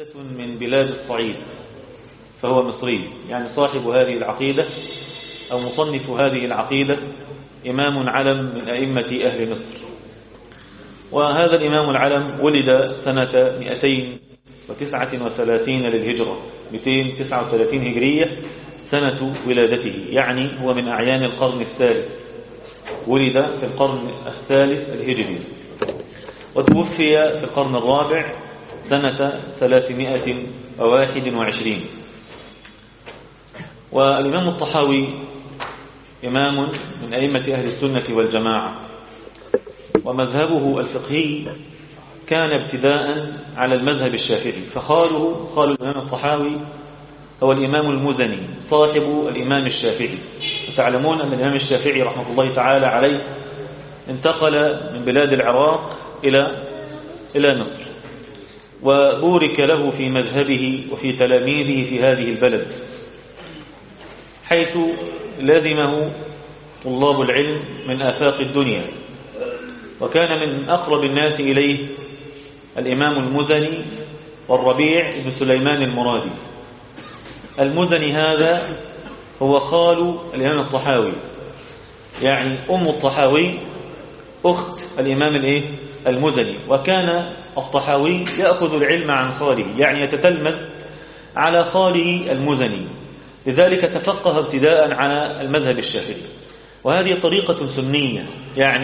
عقيدة من بلاد الصعيد، فهو مصري، يعني صاحب هذه العقيدة أو مصنف هذه العقيدة إمام علم من أئمة أهل مصر. وهذا الإمام العلم ولد سنة 239 للهجرة، 239 هجرية سنة ولادته، يعني هو من أعيان القرن الثالث، ولد في القرن الثالث الهجري، وتوفي في القرن الرابع سنة 321. والإمام الطحاوي إمام من أئمة أهل السنة والجماعة، ومذهبه الفقهي كان ابتداء على المذهب الشافعي، فقالوا الإمام الطحاوي هو الإمام المزني صاحب الإمام الشافعي. وتعلمون أن الإمام الشافعي رحمة الله تعالى عليه انتقل من بلاد العراق إلى مصر، وبورك له في مذهبه وفي تلاميذه في هذه البلد، حيث لازمه طلاب العلم من آفاق الدنيا. وكان من أقرب الناس إليه الإمام المزني والربيع بن سليمان المرادي. المزني هذا هو خال الإمام الطحاوي، يعني أم الطحاوي أخت الإمام المزني. وكان الطحاوي يأخذ العلم عن خاله، يعني يتتلمذ على خاله المزني، لذلك تفقه ابتداء على المذهب الشافعي. وهذه طريقة سنية، يعني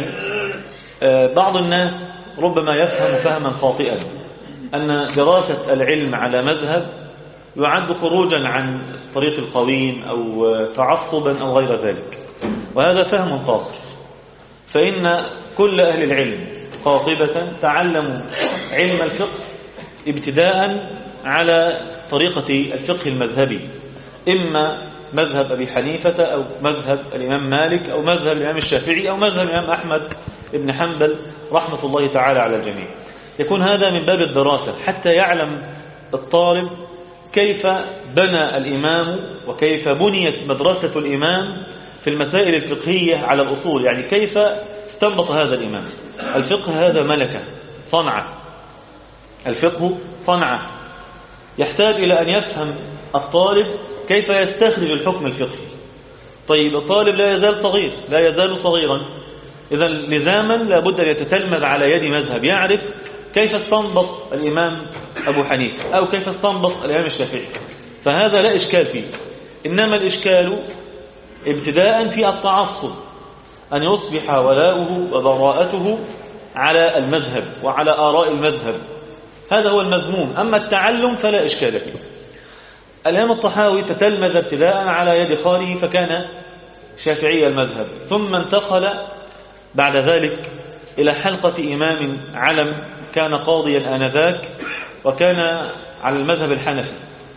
بعض الناس ربما يفهم فهما خاطئا أن دراسة العلم على مذهب يعد خروجا عن طريق القويم أو تعصبا أو غير ذلك، وهذا فهم قاصر. فإن كل أهل العلم قاطبة تعلموا علم الفقه ابتداء على طريقة الفقه المذهبي، إما مذهب أبي حنيفة أو مذهب الإمام مالك أو مذهب الإمام الشافعي أو مذهب الإمام أحمد بن حنبل رحمة الله تعالى على الجميع. يكون هذا من باب الدراسة حتى يعلم الطالب كيف بنى الإمام وكيف بنيت مدرسة الإمام في المسائل الفقهية على الأصول، يعني كيف استنبط هذا الإمام. الفقه هذا ملكة صنعة، الفقه صنعة يحتاج إلى أن يفهم الطالب كيف يستخرج الحكم الفقهي. طيب الطالب لا يزال صغير، لا يزال صغيرا، إذا لزاما لابد أن يتتلمذ على يد مذهب، يعرف كيف استنبط الإمام أبو حنيفة أو كيف استنبط الإمام الشافعي، فهذا لا إشكال فيه. إنما الإشكال ابتداء في التعصب، أن يصبح ولاؤه وبراءته على المذهب وعلى آراء المذهب، هذا هو المذموم. أما التعلم فلا إشكال فيه. الإمام الطحاوي تتلمذ ابتداء على يد خاله فكان شافعي المذهب، ثم انتقل بعد ذلك إلى حلقة إمام علم كان قاضيا آنذاك، وكان على المذهب الحنفي،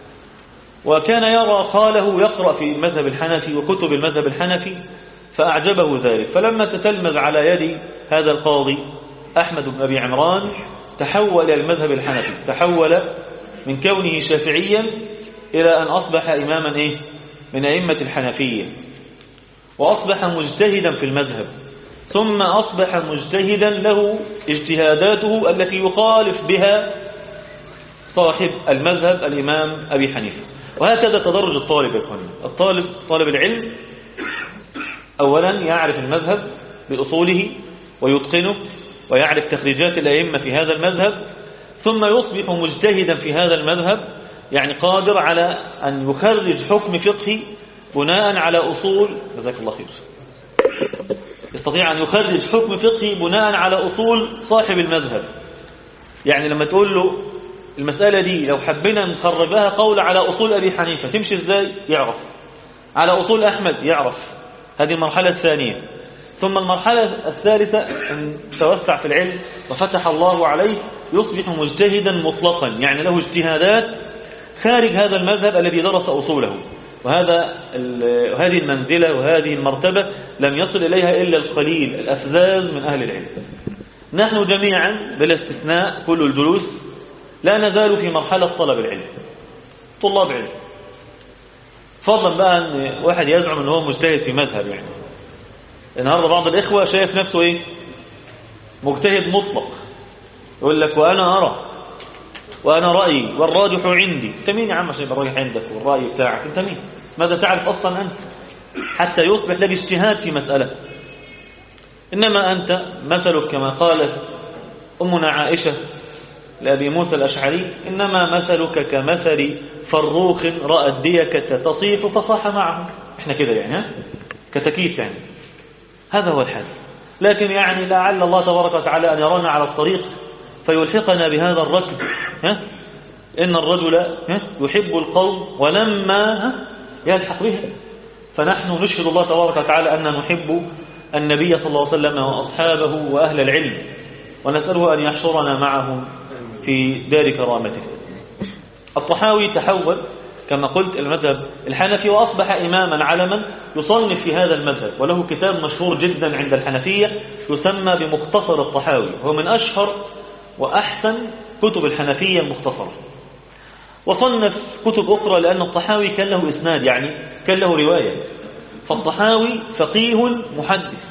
وكان يرى خاله يقرأ في المذهب الحنفي وكتب المذهب الحنفي فأعجبه ذلك. فلما تتلمذ على يد هذا القاضي أحمد بن أبي عمران تحول إلى المذهب الحنفي، تحول من كونه شافعيا إلى أن أصبح إماما من أئمة الحنفية، وأصبح مجتهدا في المذهب، ثم أصبح مجتهدا له اجتهاداته التي يخالف بها صاحب المذهب الإمام أبي حنيفة. وهكذا تدرج الطالب يا إخواني. طالب العلم أولا يعرف المذهب بأصوله ويتقنه ويعرف تخريجات الأئمة في هذا المذهب، ثم يصبح مجتهدا في هذا المذهب، يعني قادر على أن يخرج حكم فقهي بناء على أصول، جزاك الله خير، يستطيع أن يخرج حكم فقهي بناء على أصول صاحب المذهب. يعني لما تقول له المسألة دي لو حبينا نخرجها قول على أصول أبي حنيفة تمشي إزاي، يعرف. على أصول أحمد يعرف. هذه المرحلة الثانية. ثم المرحلة الثالثة أن توسع في العلم وفتح الله عليه، يصبح مجتهدا مطلقا، يعني له اجتهادات خارج هذا المذهب الذي درس أصوله. وهذه المنزلة وهذه المرتبة لم يصل إليها إلا القليل الأفذاذ من أهل العلم. نحن جميعا بلا استثناء كل الجلوس لا نزال في مرحلة طلب العلم، طلاب علم، فضلا بقى أن واحد يزعم أنه هو مجتهد في مذهب. يعني النهاردة بعض الإخوة شايف نفسه مجتهد مطلق، يقول لك وأنا أرى وأنا رأيي والراجح عندي. أنت مين يا عم عشان يبقى الراجح عندك والرأي بتاعك؟ أنت مين؟ ماذا تعرف أصلا أنت حتى يصبح لك اجتهاد في مسألة؟ إنما أنت مثلك كما قالت أمنا عائشة لأبي موسى الأشعري: إنما مثلك كمثل فروخ رأى الديكة تصيح فصاح معه. إحنا كده يعني، ها؟ كتكيف يعني. هذا هو الحال. لكن يعني لعل الله تبارك وتعالى أن يرانا على الطريق فيلحقنا بهذا الركب. ها؟ إن الرجل يحب القوم ولما يلحق بهم. فنحن نشهد الله تبارك وتعالى أن نحب النبي صلى الله عليه وسلم وأصحابه وأهل العلم، ونسأله أن يحشرنا معهم في دار كرامته. الطحاوي تحول كما قلت المذهب الحنفي وأصبح إماما علما يصنف في هذا المذهب، وله كتاب مشهور جدا عند الحنفية يسمى بمختصر الطحاوي، هو من أشهر وأحسن كتب الحنفية المختصرة. وصنف كتب أخرى لأن الطحاوي كان له إسناد، يعني كان له رواية. فالطحاوي فقيه محدث،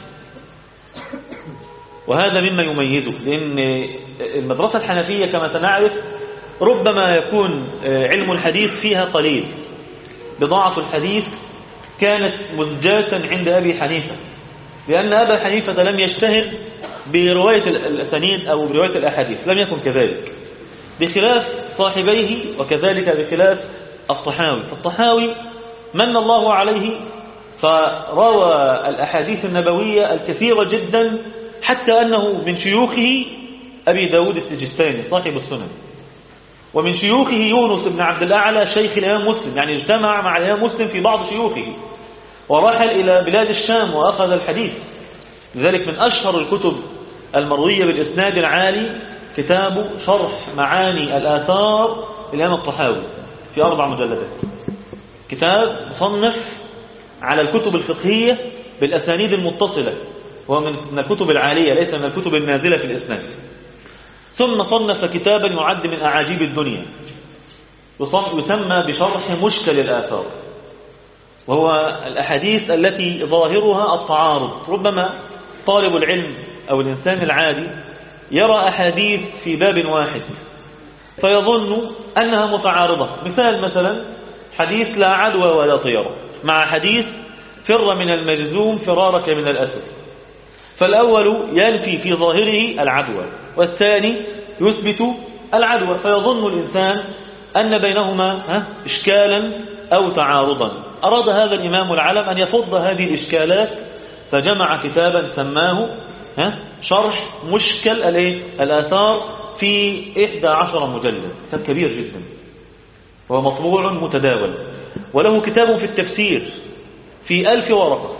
وهذا مما يميزه، لأن المدرسة الحنفية كما سنعرف ربما يكون علم الحديث فيها قليل. بضاعة الحديث كانت مزجاة عند أبي حنيفة، لأن أبا حنيفة لم يشتهر برواية الأسانيد أو برواية الأحاديث، لم يكن كذلك، بخلاف صاحبيه وكذلك بخلاف الطحاوي. فالطحاوي من الله عليه فروى الأحاديث النبوية الكثيرة جدا، حتى أنه من شيوخه أبي داود السجستاني صاحب السنن، ومن شيوخه يونس بن عبد الأعلى شيخ الإمام مسلم، يعني اجتمع مع الإمام مسلم في بعض شيوخه، ورحل إلى بلاد الشام وأخذ الحديث. لذلك من أشهر الكتب المروية بالإسناد العالي كتاب شرح معاني الآثار للإمام الطحاوي في 4 مجلدات، كتاب مصنف على الكتب الفقهية بالأسانيد المتصلة، وهو من الكتب العالية ليس من الكتب النازلة في الإسناد. ثم صنف كتابا يعد من أعاجيب الدنيا يسمى بشرح مشكل الآثار، وهو الأحاديث التي ظاهرها التعارض. ربما طالب العلم أو الإنسان العادي يرى أحاديث في باب واحد فيظن أنها متعارضة. مثلا حديث لا عدوى ولا طيرة مع حديث فر من المجذوم فرارك من الأسد، فالأول ينفي في ظاهره العدوى والثاني يثبت العدوى، فيظن الإنسان أن بينهما إشكالا أو تعارضا. أراد هذا الإمام العلم أن يفض هذه الإشكالات، فجمع كتابا سماه شرح مشكل الآثار في 11 مجلد، كتاب كبير جدا وهو مطبوع متداول. وله كتاب في التفسير في 1000 ورقة،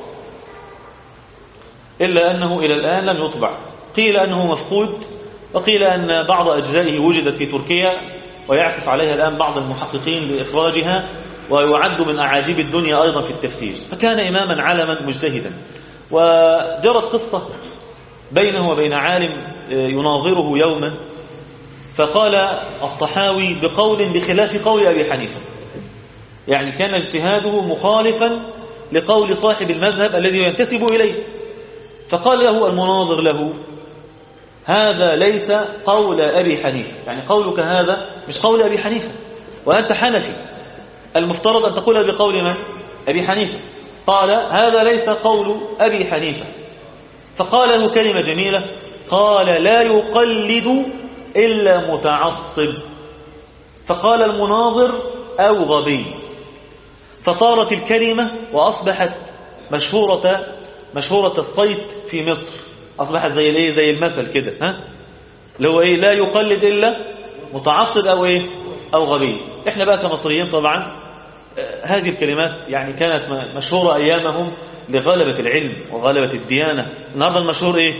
إلا أنه إلى الآن لم يطبع. قيل أنه مفقود، وقيل أن بعض أجزائه وجدت في تركيا ويعكف عليها الآن بعض المحققين لإخراجها، ويعد من أعاجيب الدنيا أيضا في التفسير. فكان إماما علما مجتهدا. وجرت قصة بينه وبين عالم يناظره يوما، فقال الطحاوي بقول بخلاف قول أبي حنيفة، يعني كان اجتهاده مخالفا لقول صاحب المذهب الذي ينتسب إليه. فقال له المناظر له: هذا ليس قول أبي حنيفة، يعني قولك هذا مش قول أبي حنيفة، وأنت حنفي، المفترض أن تقول بقول من؟ أبي حنيفة. قال: هذا ليس قول أبي حنيفة. فقال له كلمة جميلة، قال: لا يقلد إلا متعصب. فقال المناظر: أو غبي. فصارت الكلمة وأصبحت مشهورة الصيت في مصر، أصبحت زي المثل كده، اللي هو لا يقلد إلا متعصب أو غبي. إحنا بقى كمصريين طبعا هذه الكلمات يعني كانت مشهورة أيامهم لغلبة العلم وغلبة الديانة. النهارده المشهور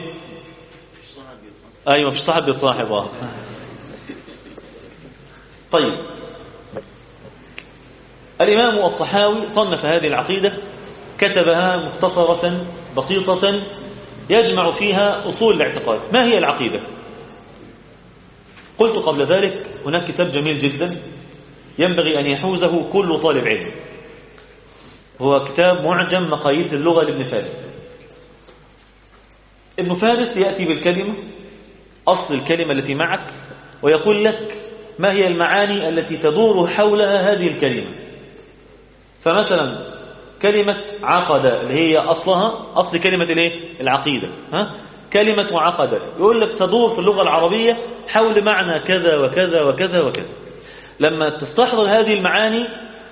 أيوة، مش صاحب بيتصاحب. طيب، الإمام الطحاوي صنف هذه العقيدة، كتبها مختصرة بسيطة يجمع فيها أصول الاعتقاد. ما هي العقيدة؟ قلت قبل ذلك هناك كتاب جميل جدا ينبغي أن يحوزه كل طالب علم، هو كتاب معجم مقاييس اللغة لابن فارس. ابن فارس يأتي بالكلمة، أصل الكلمة التي معك، ويقول لك ما هي المعاني التي تدور حولها هذه الكلمة. فمثلا كلمة عقد اللي هي أصل كلمة العقيدة، كلمة عقد يقول لك تدور في اللغة العربية حول معنى كذا وكذا وكذا وكذا. لما تستحضر هذه المعاني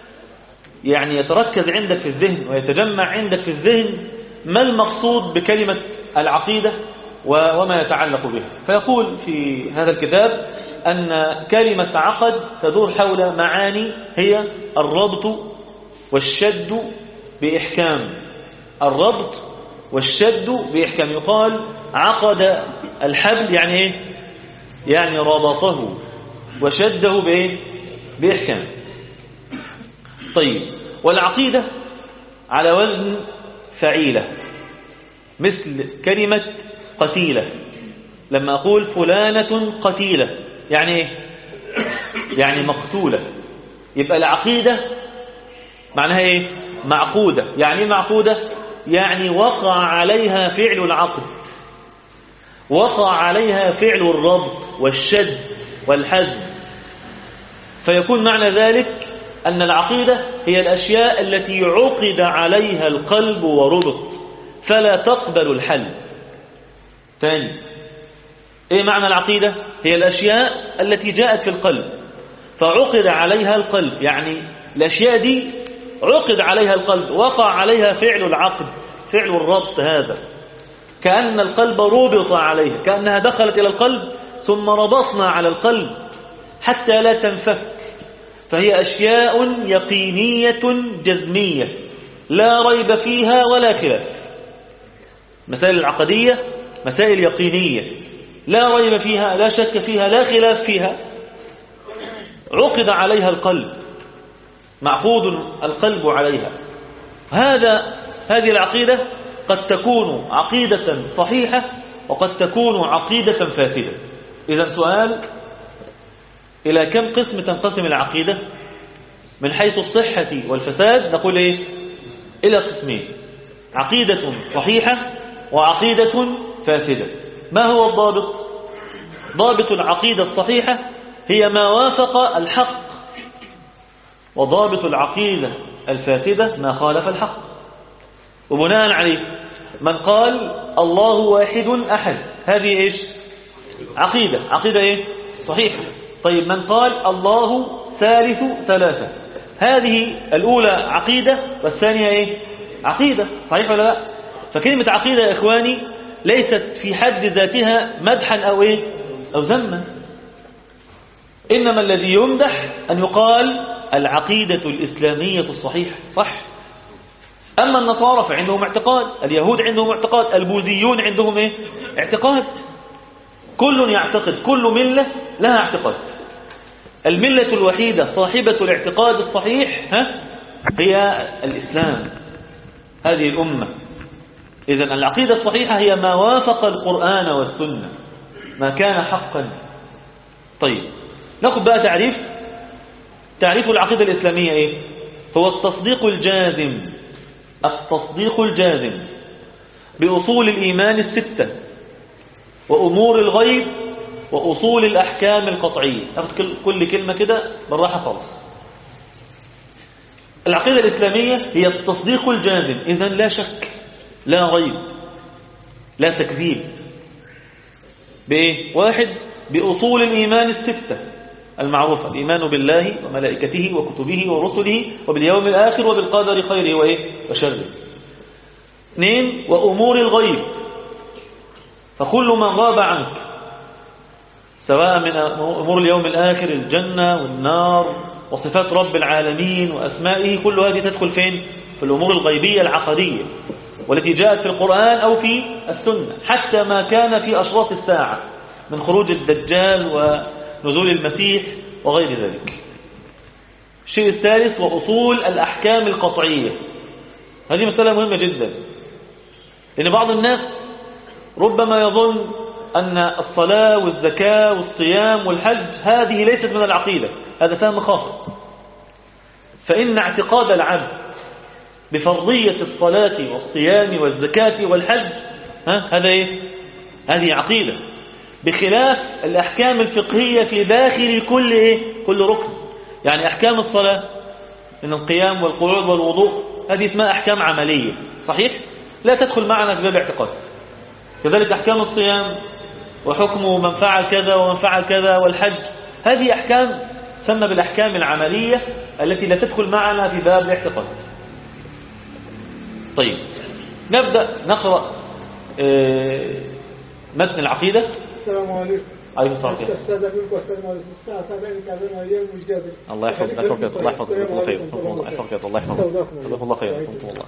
يعني يتركز عندك في الذهن ويتجمع عندك في الذهن ما المقصود بكلمة العقيدة وما يتعلق بها. فيقول في هذا الكتاب أن كلمة عقد تدور حول معاني هي الربط والشد بإحكام. الربط والشد بإحكام. يقال عقد الحبل يعني إيه؟ يعني ربطه وشده بإحكام. طيب، والعقيدة على وزن فعيلة مثل كلمة قتيلة. لما أقول فلانة قتيلة يعني إيه؟ يعني مقتولة. يبقى العقيدة معناها إيه؟ معقودة. يعني إيه معقودة؟ يعني وقع عليها فعل العقد، وقع عليها فعل الربط والشد والحزم. فيكون معنى ذلك أن العقيدة هي الأشياء التي عقد عليها القلب وربط فلا تقبل الحل. ثاني، إيه معنى العقيدة؟ هي الأشياء التي جاءت في القلب فعقد عليها القلب، يعني الأشياء دي عقد عليها القلب، وقع عليها فعل العقد، فعل الربط. هذا كأن القلب ربط عليها، كأنها دخلت إلى القلب ثم ربطنا على القلب حتى لا تنفك. فهي أشياء يقينية جزمية لا ريب فيها ولا خلاف. مسائل العقدية مسائل يقينية لا ريب فيها، لا شك فيها، لا خلاف فيها. عقد عليها القلب، معقود القلب عليها. هذه العقيدة قد تكون عقيدة صحيحة وقد تكون عقيدة فاسدة. إذا سؤال: إلى كم قسم تنقسم العقيدة؟ من حيث الصحة والفساد نقول إيه؟ إلى قسمين: عقيدة صحيحة وعقيدة فاسدة. ما هو الضابط؟ ضابط العقيدة الصحيحة هي ما وافق الحق، وضابط العقيدة الفاسدة ما خالف الحق. وبناء عليه من قال الله واحد أحد، هذه إيش؟ عقيدة إيه؟ صحيحة. طيب، من قال الله ثالث ثلاثة، هذه الأولى عقيدة والثانية إيه؟ عقيدة. صحيح ولا لا؟ فكلمة عقيدة يا إخواني ليست في حد ذاتها مدحا أو إيه؟ أو ذما. إنما الذي يمدح أن يقال العقيدة الإسلامية الصحيحة، صح. أما النصارى فعندهم اعتقاد، اليهود عندهم اعتقاد، البوذيون عندهم إيه؟ اعتقاد. كل يعتقد، كل ملة لها اعتقاد. الملة الوحيدة صاحبة الاعتقاد الصحيح هي الإسلام، هذه الأمة. إذن العقيدة الصحيحة هي ما وافق القرآن والسنة، ما كان حقا. طيب، نأخذ بقى تعريف العقيدة الإسلامية إيه؟ هو التصديق الجازم بأصول الإيمان الستة وأمور الغيب وأصول الأحكام القطعية. نأخذ كل كلمة كده بالراحة خالص. العقيدة الإسلامية هي التصديق الجازم، إذن لا شك لا ريب لا تكذيب. بإيه؟ واحد، بأصول الإيمان الستة المعروفة: الإيمان بالله وملائكته وكتبه ورسله وباليوم الآخر وبالقدر خيره وشره. اثنين، وأمور الغيب، فكل ما غاب عنك سواء من أمور اليوم الآخر، الجنة والنار وصفات رب العالمين وأسمائه، كل هذه تدخل فين؟ في الأمور الغيبية العقدية والتي جاءت في القرآن أو في السنة، حتى ما كان في أشراط الساعة من خروج الدجال ونزول المسيح وغير ذلك. الشيء الثالث، وأصول الأحكام القطعية. هذه مسألة مهمة جدا، لأن بعض الناس ربما يظن أن الصلاة والزكاة والصيام والحج هذه ليست من العقيدة. هذا فهم خاطئ. فإن اعتقاد العبد بفرضية الصلاة والصيام والزكاة والحج هذا إيه؟ هذه عقيدة. بخلاف الأحكام الفقهية في داخل كل ركن. يعني أحكام الصلاة من القيام والقعود والوضوء هذه اسمها أحكام عملية، صحيح؟ لا تدخل معنا في باب اعتقاد. كذلك أحكام الصيام وحكم من فعل كذا ومن فعل كذا والحج، هذه أحكام تسمى بالأحكام العملية التي لا تدخل معنا في باب الاعتقاد. طيب نبدأ نقرأ متن العقيدة. السلام عليكم. عليكم السلام عليكم. الله يحفظك. الله يحفظك. الله خير. الله يحفظك. الله يحفظك. الله خير. الله.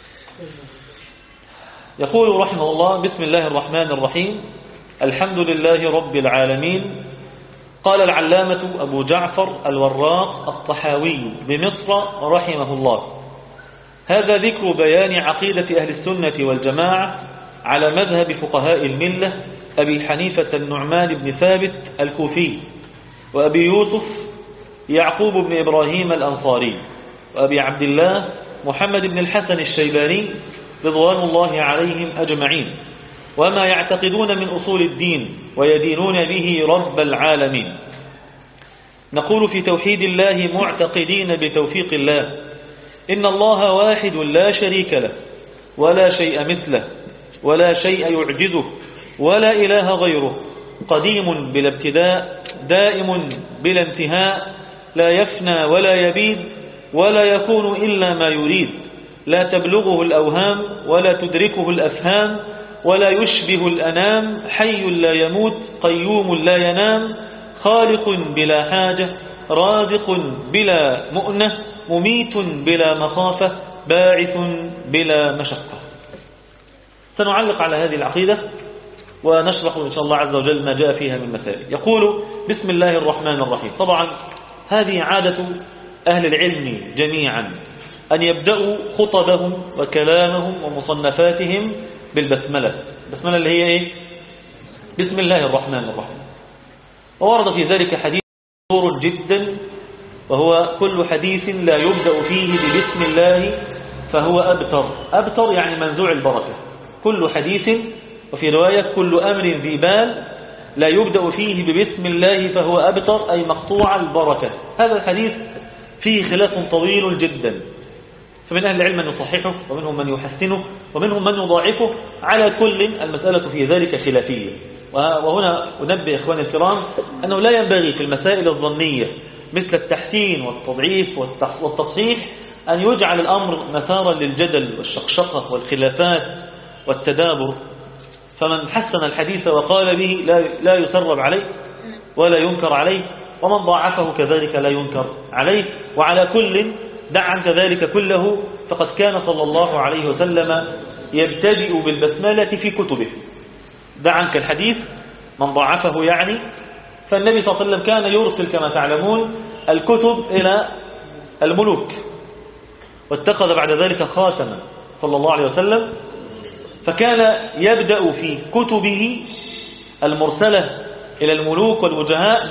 يقول رحمه الله: بسم الله الرحمن الرحيم، الحمد لله رب العالمين. قال العلامة أبو جعفر الوراق الطحاوي بمصر رحمه الله: هذا ذكر بيان عقيدة أهل السنة والجماعة على مذهب فقهاء الملة أبي حنيفة النعمان بن ثابت الكوفي، وأبي يوسف يعقوب بن إبراهيم الأنصاري، وأبي عبد الله محمد بن الحسن الشيباني رضوان الله عليهم أجمعين، وما يعتقدون من أصول الدين ويدينون به رب العالمين. نقول في توحيد الله معتقدين بتوفيق الله: إن الله واحد لا شريك له ولا شيء مثله ولا شيء يعجزه ولا إله غيره، قديم بلا ابتداء دائم بلا انتهاء، لا يفنى ولا يبيد ولا يكون إلا ما يريد، لا تبلغه الأوهام ولا تدركه الأفهام، ولا يشبه الأنام، حي لا يموت قيوم لا ينام، خالق بلا حاجة رازق بلا مؤنة، مميت بلا مخافة باعث بلا مشقة. سنعلق على هذه العقيدة ونشرح إن شاء الله عز وجل ما جاء فيها من مسائل. يقول: بسم الله الرحمن الرحيم. طبعا هذه عادة أهل العلم جميعا أن يبدأوا خطبهم وكلامهم ومصنفاتهم بالبسملة. البسملة اللي هي إيه؟ بسم الله الرحمن الرحيم. وورد في ذلك حديث مشهور جدا، وهو: كل حديث لا يبدأ فيه ببسم الله فهو أبتر. أبتر يعني منزوع البركة. كل حديث، وفي رواية: كل أمر ذي بال لا يبدأ فيه ببسم الله فهو أبتر، أي مقطوع البركة. هذا الحديث فيه خلاف طويل جدا، فمن أهل العلم من يصححه ومنهم من يحسنه ومنهم من يضاعفه. على كل المسألة في ذلك خلافية. وهنا أنبه إخواني الكرام أنه لا ينبغي في المسائل الظنية مثل التحسين والتضعيف والتصحيح أن يجعل الأمر مثارا للجدل والشقشقة والخلافات والتدابر. فمن حسن الحديث وقال به لا يسرب عليه ولا ينكر عليه، ومن ضاعفه كذلك لا ينكر عليه. وعلى كل دع عنك ذلك كله، فقد كان صلى الله عليه وسلم يبتدئ بالبسملة في كتبه. دع عنك الحديث من ضاعفه يعني، فالنبي صلى الله عليه وسلم كان يرسل كما تعلمون الكتب إلى الملوك، واتخذ بعد ذلك خاتما صلى الله عليه وسلم، فكان يبدأ في كتبه المرسلة إلى الملوك والوجهاء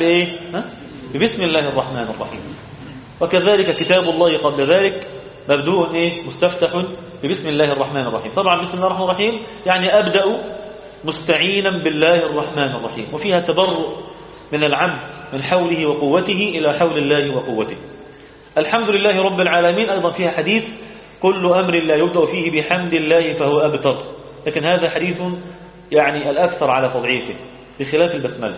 ببسم الله الرحمن الرحيم. وكذلك كتاب الله قبل ذلك مبدوء مستفتح ببسم الله الرحمن الرحيم. طبعا بسم الله الرحمن الرحيم يعني أبدأ مستعينا بالله الرحمن الرحيم، وفيها تبرؤ من العبد من حوله وقوته إلى حول الله وقوته. الحمد لله رب العالمين أيضا فيها حديث: كل أمر لا يبدأ فيه بحمد الله فهو أبتر، لكن هذا حديث يعني الأكثر على تضعيفه بخلاف البسملة.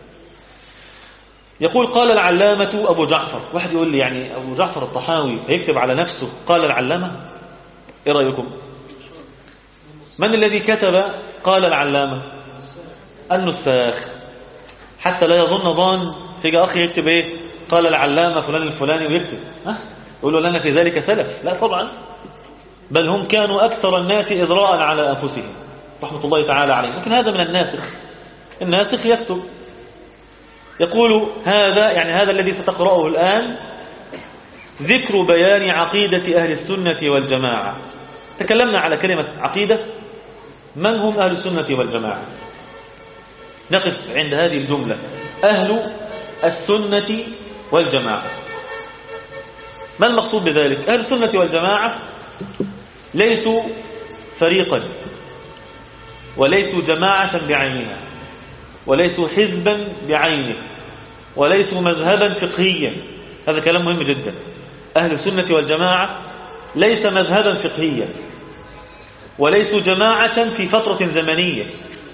يقول: قال العلامة أبو جعفر. واحد يقول لي يعني أبو جعفر الطحاوي يكتب على نفسه قال العلامة؟ إيه رأيكم؟ من الذي كتب قال العلامة؟ النساخ، حتى لا يظن ظان في أخي يكتب قال العلامة فلان الفلاني ويكتب يقولوا لنا في ذلك سلف. لا طبعا، بل هم كانوا أكثر الناس إذراء على أنفسهم رحمة الله تعالى عليهم، لكن هذا من الناسخ يكتب. يقول: هذا يعني هذا الذي ستقرأه الآن ذكر بيان عقيدة أهل السنة والجماعة. تكلمنا على كلمة عقيدة. من هم أهل السنة والجماعة؟ نقف عند هذه الجملة: أهل السنة والجماعة. ما المقصود بذلك؟ أهل السنة والجماعة ليسوا فريقا وليسوا جماعة بعينها، وليسوا حزبا بعينه، وليسوا مذهبا فقهيا. هذا كلام مهم جدا. أهل السنة والجماعة ليس مذهبا فقهيا، وليسوا جماعة في فترة زمنية،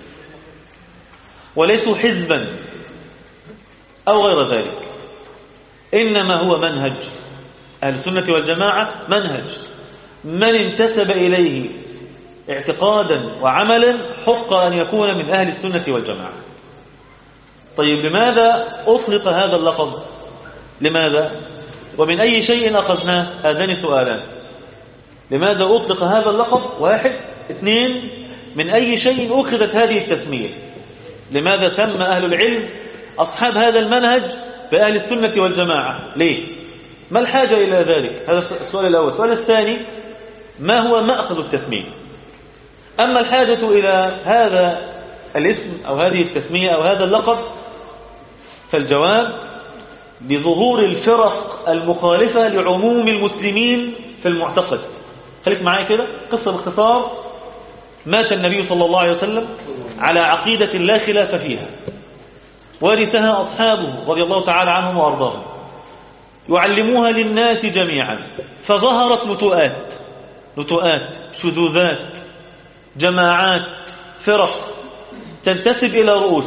وليسوا حزبا أو غير ذلك، إنما هو منهج. أهل السنة والجماعة منهج، من انتسب إليه اعتقادا وعملا حق أن يكون من أهل السنة والجماعة. طيب لماذا أطلق هذا اللقب؟ لماذا؟ ومن أي شيء أخذناه؟ هذان سؤالان. لماذا أطلق هذا اللقب؟ واحد. اثنين، من أي شيء أخذت هذه التسمية؟ لماذا سمى أهل العلم أصحاب هذا المنهج بأهل السنة والجماعة؟ ليه؟ ما الحاجة إلى ذلك؟ هذا السؤال الأول. السؤال الثاني، ما هو مأخذ التسمية؟ أما الحاجة إلى هذا الاسم أو هذه التسمية أو هذا اللقب، فالجواب بظهور الفرق المخالفة لعموم المسلمين في المعتقد. خليك معايا كده، قصة باختصار. مات النبي صلى الله عليه وسلم على عقيدة لا خلاف فيها، ورثها أصحابه رضي الله تعالى عنهم وأرضاهم يعلموها للناس جميعا، فظهرت نتوءات، شذوذات، جماعات، فرق تنتسب إلى رؤوس.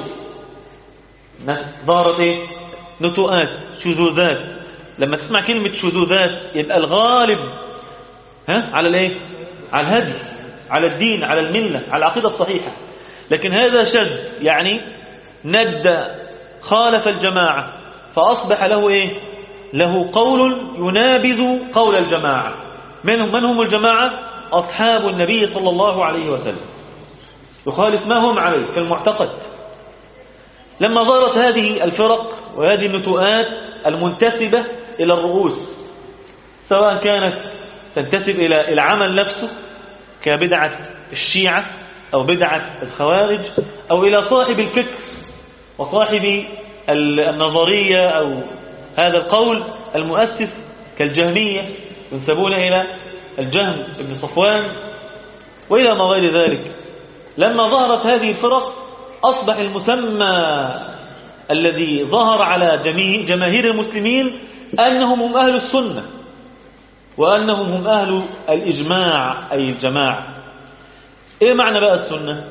ظهرت إيه؟ نتوءات، شذوذات. لما تسمع كلمة شذوذات يبقى الغالب على الإيه؟ على الهدي، على الدين، على الملة، على العقيدة الصحيحة. لكن هذا شذ، يعني ند، خالف الجماعة، فأصبح له إيه؟ له قول ينابذ قول الجماعة. من هم الجماعة؟ أصحاب النبي صلى الله عليه وسلم، يخالف ما هم عليه في المعتقد. لما ظهرت هذه الفرق وهذه النتوءات المنتسبة إلى الرؤوس، سواء كانت تنتسب إلى العمل نفسه كبدعة الشيعة أو بدعة الخوارج، أو إلى صاحب الفكر وصاحب النظرية أو هذا القول المؤسس كالجهمية، ينسبون إلى الجهم بن صفوان وإلى ما غير ذلك. لما ظهرت هذه الفرق أصبح المسمى الذي ظهر على جماهير المسلمين أنهم هم أهل السنة، وأنهم هم أهل الإجماع أي الجماعة. إيه معنى بقى السنة؟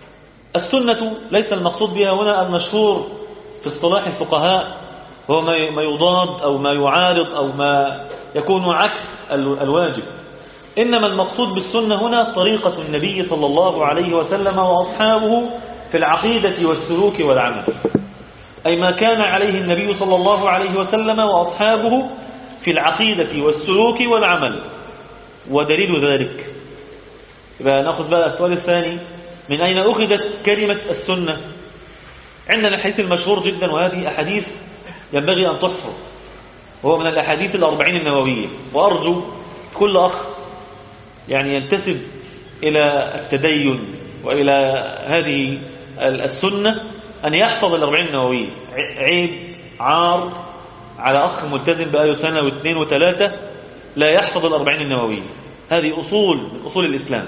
السنة ليس المقصود بها هنا المشهور في اصطلاح الفقهاء هو ما يضاد أو ما يعارض أو ما يكون عكس الواجب، إنما المقصود بالسنة هنا طريقة النبي صلى الله عليه وسلم وأصحابه في العقيدة والسلوك والعمل، أي ما كان عليه النبي صلى الله عليه وسلم وأصحابه في العقيدة والسلوك والعمل. ودليل ذلك يبقى نأخذ بقى السؤال الثاني، من أين أخذت كلمة السنة؟ عندنا الحديث المشهور جدا، وهذه أحاديث ينبغي أن تحفظ، وهو من الأحاديث الأربعين النووية. وأرجو كل أخ يعني ينتسب إلى التدين وإلى هذه السنة أن يحفظ الأربعين النووية. عيب عار على أخ ملتزم بقاله سنة واثنين وثلاثة لا يحفظ الأربعين النووية. هذه أصول من أصول الإسلام.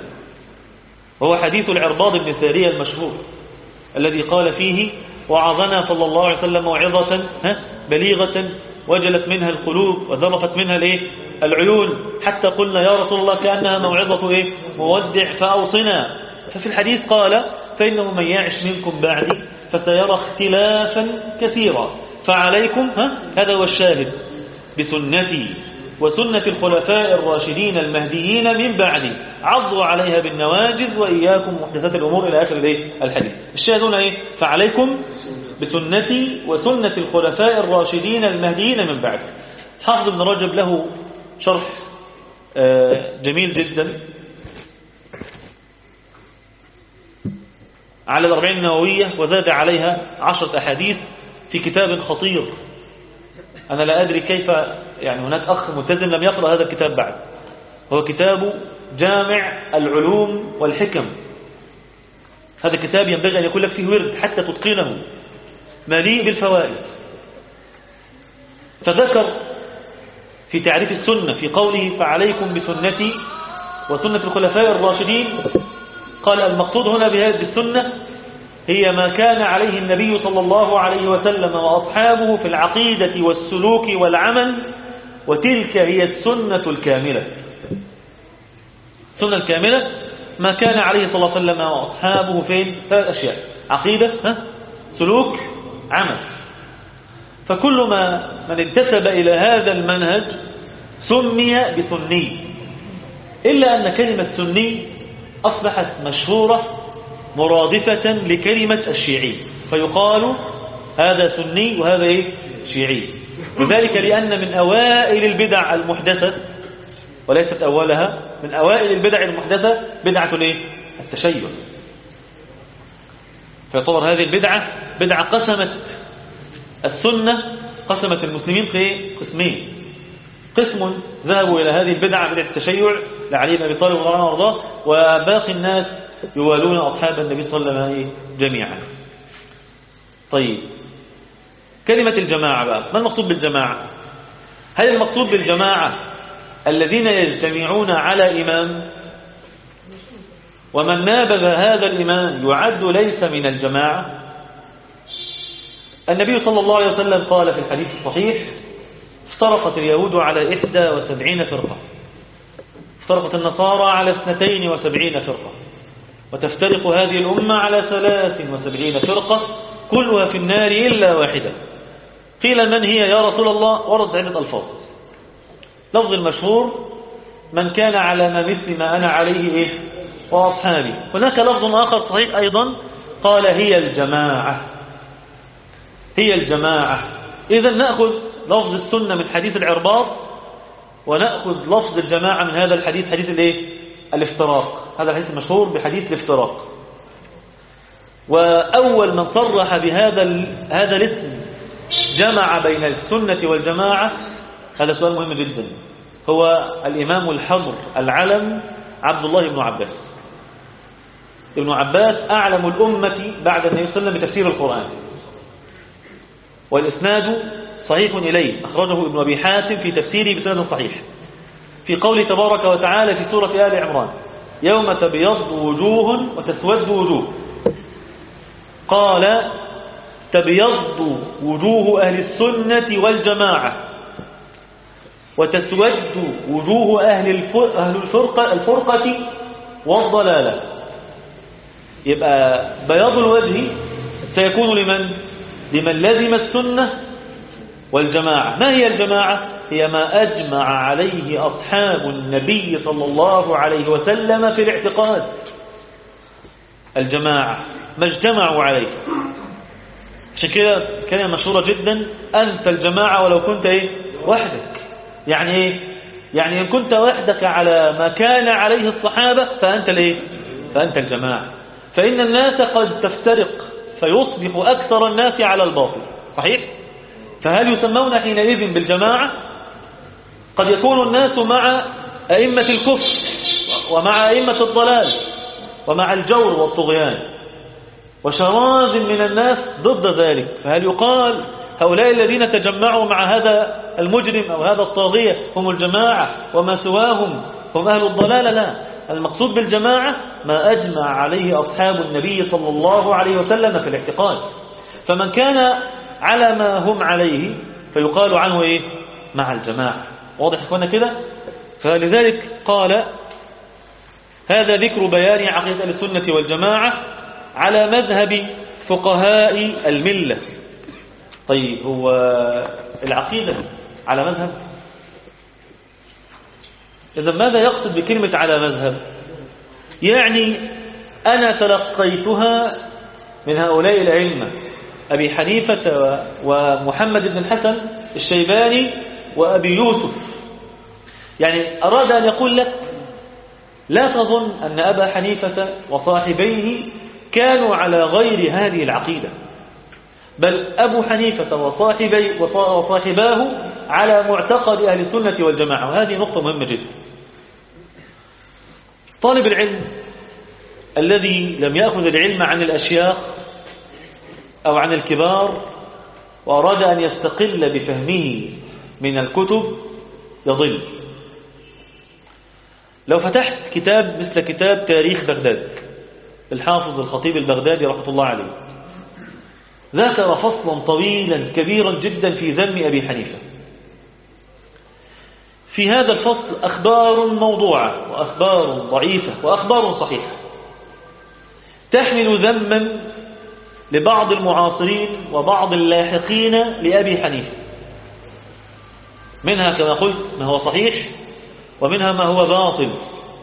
وهو حديث العرباض بن سارية المشهور الذي قال فيه: وعظنا صلى الله عليه وسلم موعظة بليغة وجلت منها القلوب وذرفت منها العيون، حتى قلنا يا رسول الله كأنها موعظة مودع فأوصنا. ففي الحديث قال: فإنه من يعش منكم بعدي فسيرى اختلافا كثيرا، فعليكم هذا هو الشاهد بسنتي وسنة الخلفاء الراشدين المهديين من بعدي، عضوا عليها بالنواجذ وإياكم محدثات الأمور، إلى آخر الحديث. الشاهد هنا فعليكم بسنتي وسنة الخلفاء الراشدين المهديين من بعدي. حافظ ابن رجب له شرح جميل جدا على الأربعين النووية، وزاد عليها 10 أحاديث في كتاب خطير. أنا لا أدري كيف يعني هناك أخ ملتزم لم يقرأ هذا الكتاب بعد. هو كتاب جامع العلوم والحكم. هذا الكتاب ينبغي أن يكون لك فيه ورد حتى تتقنه، مليء بالفوائد. فذكر في تعريف السنة في قوله: فعليكم بسنتي وسنة الخلفاء الراشدين، قال: المقصود هنا بالسنة هي ما كان عليه النبي صلى الله عليه وسلم وأصحابه في العقيدة والسلوك والعمل، وتلك هي السنة الكاملة. السنة الكاملة ما كان عليه صلى الله عليه وسلم وأصحابه فين؟ 3 أشياء: عقيدة، سلوك، عمل. فكل من انتسب إلى هذا المنهج سمي بسني، إلا أن كلمة سني أصبحت مشهورة مرادفة لكلمة الشيعي، فيقال هذا سني وهذا إيه؟ شيعي. وذلك لأن من أوائل البدع المحدثة، وليست أولها، من أوائل البدع المحدثة بدعة الإيه؟ التشيع. فيعتبر هذه البدعة بدعة قسمت السنة، قسمت المسلمين في قسمين: قسم ذهبوا إلى هذه البدعة بدعة التشيع لعلي بن أبي طالب رضي الله عنه وارضاه، وباقي الناس يوالون أصحاب النبي صلى الله عليه وسلم جميعا. طيب، كلمة الجماعة بقى، ما المقصود بالجماعة؟ هل المقصود بالجماعة الذين يجتمعون على إمام ومن نابذ هذا الإمام يعد ليس من الجماعة؟ النبي صلى الله عليه وسلم قال في الحديث الصحيح: افترقت اليهود على 71 فرقة، افترقت النصارى على 72 فرقة، وتفترق هذه الأمة على 73 فرقة، كلها في النار إلا واحدة. قيل: من هي يا رسول الله؟ ورد عدة ألفاظ. لفظ المشهور: من كان على مثل ما أنا عليه إيه؟ وأصحابي. هناك لفظ آخر صحيح أيضا قال: هي الجماعة، هي الجماعة. إذن نأخذ لفظ السنة من حديث العرباط، ونأخذ لفظ الجماعة من هذا الحديث، حديث الإيه؟ الافتراق. هذا الحديث المشهور بحديث الافتراق. وأول من صرح بهذا الاسم جمع بين السنة والجماعة، هذا سؤال مهم جدا، هو الإمام الحبر العلم عبد الله بن عباس. ابن عباس أعلم الأمة بعد النبي صلى الله عليه وسلم بتفسير القرآن، والإسناد صحيح إليه، أخرجه ابن أبي حاتم في تفسيره بسند صحيح، في قوله تبارك وتعالى في سورة آل عمران: يوم تبيض وجوه وتسود وجوه. قال: تبيض وجوه أهل السنة والجماعة، وتسود وجوه أهل الفرقة والضلالة. يبقى بياض الوجه سيكون لمن لزم السنة والجماعة. ما هي الجماعة؟ هي ما أجمع عليه أصحاب النبي صلى الله عليه وسلم في الاعتقاد. الجماعة ما اجتمعوا عليه. عشان كده كلمة مشهورة جدا: أنت الجماعة ولو كنت إيه؟ وحدك. يعني إيه؟ يعني إن كنت وحدك على ما كان عليه الصحابة فأنت الإيه؟ فأنت الجماعة. فإن الناس قد تفترق فيصبح أكثر الناس على الباطل، صحيح؟ فهل يسمون حينئذ بالجماعة؟ قد يكون الناس مع أئمة الكفر ومع أئمة الضلال ومع الجور والطغيان، وشراذ من الناس ضد ذلك، فهل يقال هؤلاء الذين تجمعوا مع هذا المجرم أو هذا الطاغية هم الجماعة وما سواهم هم أهل الضلال؟ لا، المقصود بالجماعة ما أجمع عليه أصحاب النبي صلى الله عليه وسلم في الاعتقاد. فمن كان على ما هم عليه فيقال عنه إيه؟ مع الجماعة. واضح إخوانا كده؟ فلذلك قال: هذا ذكر بيان عقيدة السنة والجماعة على مذهب فقهاء الملة. طيب، هو العقيدة على مذهب؟ إذا ماذا يقصد بكلمة على مذهب؟ يعني أنا تلقيتها من هؤلاء الأئمة أبي حنيفة ومحمد بن الحسن الشيباني وأبي يوسف. يعني أراد أن يقول لك: لا تظن أن أبا حنيفة وصاحبيه كانوا على غير هذه العقيدة، بل أبو حنيفة وصاحباه على معتقد أهل السنة والجماعة. وهذه نقطة مهمة جدا. طالب العلم الذي لم يأخذ العلم عن الأشياخ أو عن الكبار وأراد أن يستقل بفهمه من الكتب يضل. لو فتحت كتاب مثل كتاب تاريخ بغداد الحافظ الخطيب البغدادي رحمة الله عليه ذكر فصلا طويلا كبيرا جدا في ذم أبي حنيفة. في هذا الفصل أخبار موضوعة وأخبار ضعيفة وأخبار صحيحة تحمل ذما لبعض المعاصرين وبعض اللاحقين لأبي حنيفة، منها كما قلت ما هو صحيح ومنها ما هو باطل.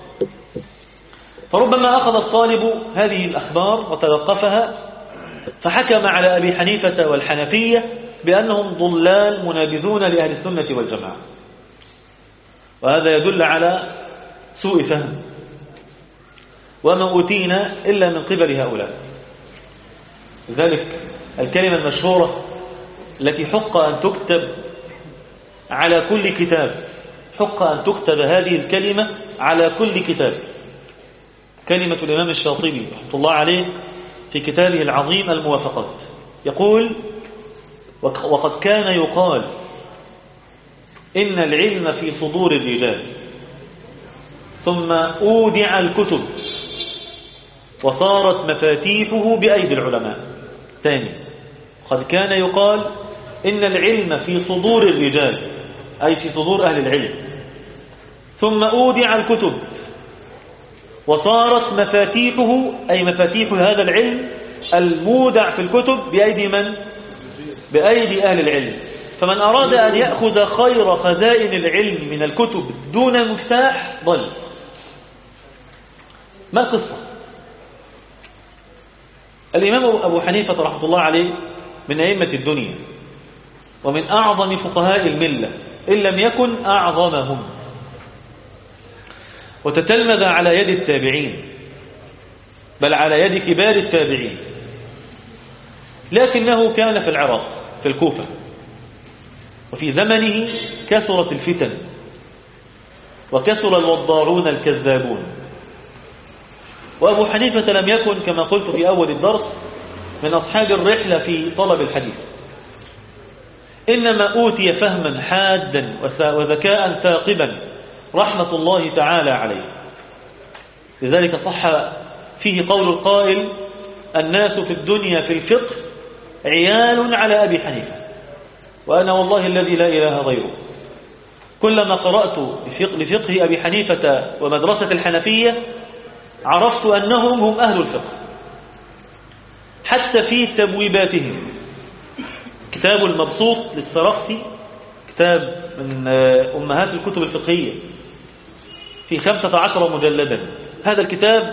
فربما أخذ الطالب هذه الأخبار وتلقفها فحكم على أبي حنيفة والحنفية بأنهم ضلال منابذون لأهل السنة والجماعة، وهذا يدل على سوء فهم وما أوتينا إلا من قبل هؤلاء. لذلك الكلمة المشهورة التي حق أن تكتب على كل كتاب، حق أن تكتب هذه الكلمة على كل كتاب، كلمة الإمام الشاطبي رحمة الله عليه في كتابه العظيم الموافقات، يقول: وقد كان يقال إن العلم في صدور الرجال ثم أودع الكتب وصارت مفاتيحه بأيدي العلماء. ثاني، قد كان يقال إن العلم في صدور الرجال أي في صدور أهل العلم ثم أودع الكتب وصارت مفاتيحه أي مفاتيح هذا العلم المودع في الكتب بأيدي من؟ بأيدي أهل العلم. فمن أراد أن يأخذ خير خزائن العلم من الكتب دون مفتاح ضل. ما القصة؟ الإمام أبو حنيفة رحمة الله عليه من أئمة الدنيا ومن أعظم فقهاء الملة إن لم يكن أعظمهم، وتتلمذ على يد التابعين بل على يد كبار التابعين، لكنه كان في العراق في الكوفة، وفي زمنه كثرت الفتن وكثر الوضاعون الكذابون. وأبو حنيفة لم يكن كما قلت في أول الدرس من أصحاب الرحلة في طلب الحديث، إنما أوتي فهما حادا وذكاء ثاقبا رحمة الله تعالى عليه. لذلك صح فيه قول القائل: الناس في الدنيا في الفقه عيال على أبي حنيفة، وأنا والله الذي لا إله غيره. كلما قرأت لفقه أبي حنيفة ومدرسة الحنفية عرفت أنهم هم أهل الفقه، حتى في تبويباتهم. كتاب المبسوط للسرخسي كتاب من أمهات الكتب الفقهية في 15 مجلدا. هذا الكتاب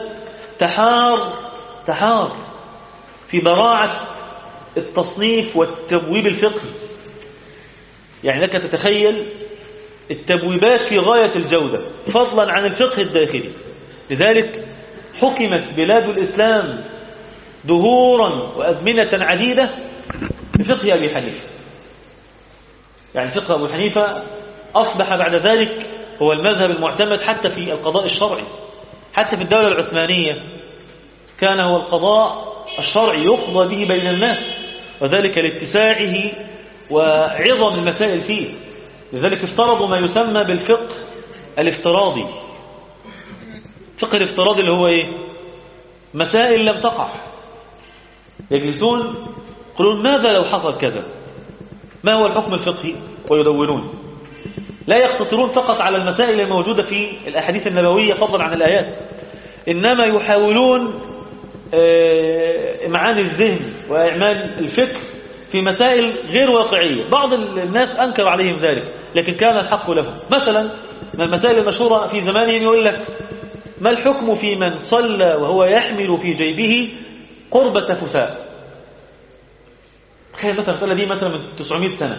تحار في براعة التصنيف والتبويب الفقهي، يعني لك تتخيل التبويبات في غاية الجودة فضلا عن الفقه الداخلي. لذلك حكمت بلاد الإسلام دهورا وأزمنة عديدة بفقه أبي حنيفة. يعني فقه أبو حنيفة أصبح بعد ذلك هو المذهب المعتمد حتى في القضاء الشرعي. حتى في الدولة العثمانية كان هو القضاء الشرعي يقضى به بين الناس، وذلك لاتساعه وعظم المسائل فيه. لذلك افترضوا ما يسمى بالفقه الافتراضي. الفقه الافتراضي اللي هو ايه؟ مسائل لم تقع، يجلسون يقولون ماذا لو حصل كذا، ما هو الحكم الفقهي، ويدونون. لا يقتصرون فقط على المسائل الموجودة في الأحاديث النبوية فضلا عن الآيات، إنما يحاولون إمعان الذهن وإعمال الفكر في مسائل غير واقعية. بعض الناس أنكر عليهم ذلك، لكن كان الحق لهم. مثلا من المسائل المشهورة في زمانهم يقول لك: ما الحكم في من صلى وهو يحمل في جيبه قربة فساء؟ تخيل مثلا المسألة دي مثلا من 900 سنة.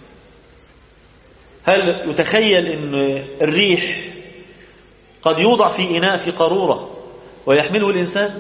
هل يتخيل أن الريح قد يوضع في إناء في قارورة ويحمله الإنسان؟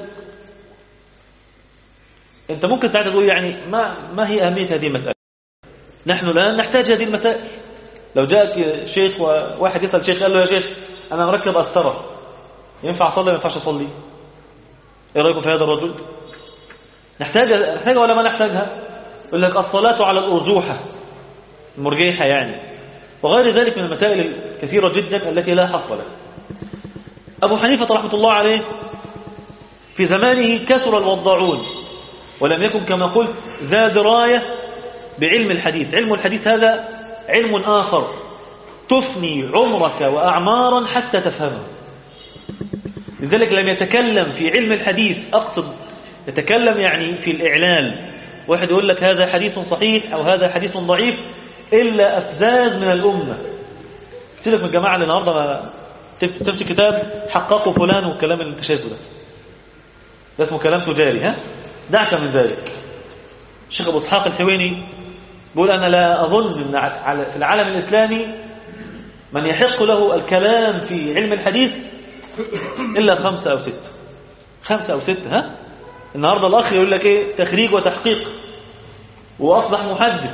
أنت ممكن ساعتها تقول يعني ما هي أهمية هذه المسألة؟ نحن الآن نحتاج هذه المسائل. لو جاءك شيخ وواحد يسأل شيخ قال له: يا شيخ أنا مركب أسترة، ينفع أصلي ما ينفعش أصلي؟ إيه رأيكم في هذا الرجل؟ نحتاجها ولا ما نحتاجها؟ يقول لك: الصلاة على الأرجوحة، المرجيحة يعني، وغير ذلك من المسائل الكثيرة جدا التي لا حصر لها. أبو حنيفة رحمة الله عليه في زمانه كثر الوضاعون، ولم يكن كما قلت ذا دراية بعلم الحديث. علم الحديث هذا علم آخر تفني عمرك وأعمارا حتى تفهمه. لذلك لم يتكلم في علم الحديث، أقصد يتكلم يعني في الإعلال، واحد يقول لك هذا حديث صحيح أو هذا حديث ضعيف، إلا أفزاز من الأمة. سيبك من الجماعة اللي النهارده ما تمسك كتاب حققوا فلان والكلام اللي انت شايفه ده اسمه كلام تجاري. ها دعك من ذلك. الشيخ أبو إسحاق الحويني بيقول أنا لا أظن أن في العالم الإسلامي من يحق له الكلام في علم الحديث إلا 5 أو 6. 5 أو 6. ها النهاردة الأخ يقول لك إيه تخريج وتحقيق وأصبح محدث.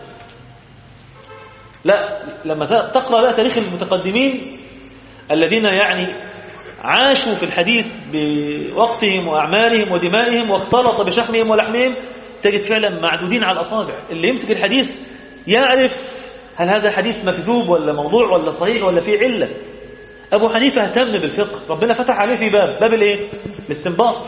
لا، لما تقرأ لا تاريخ المتقدمين الذين يعني عاشوا في الحديث بوقتهم وأعمالهم ودمائهم واختلط بشحمهم ولحمهم، تجد فعلا معدودين على الأصابع اللي يمسك الحديث يعرف هل هذا حديث مكذوب ولا موضوع ولا صحيح ولا فيه علة. أبو حنيفة اهتم بالفقه، ربنا فتح عليه في باب الايه؟ الاستنباط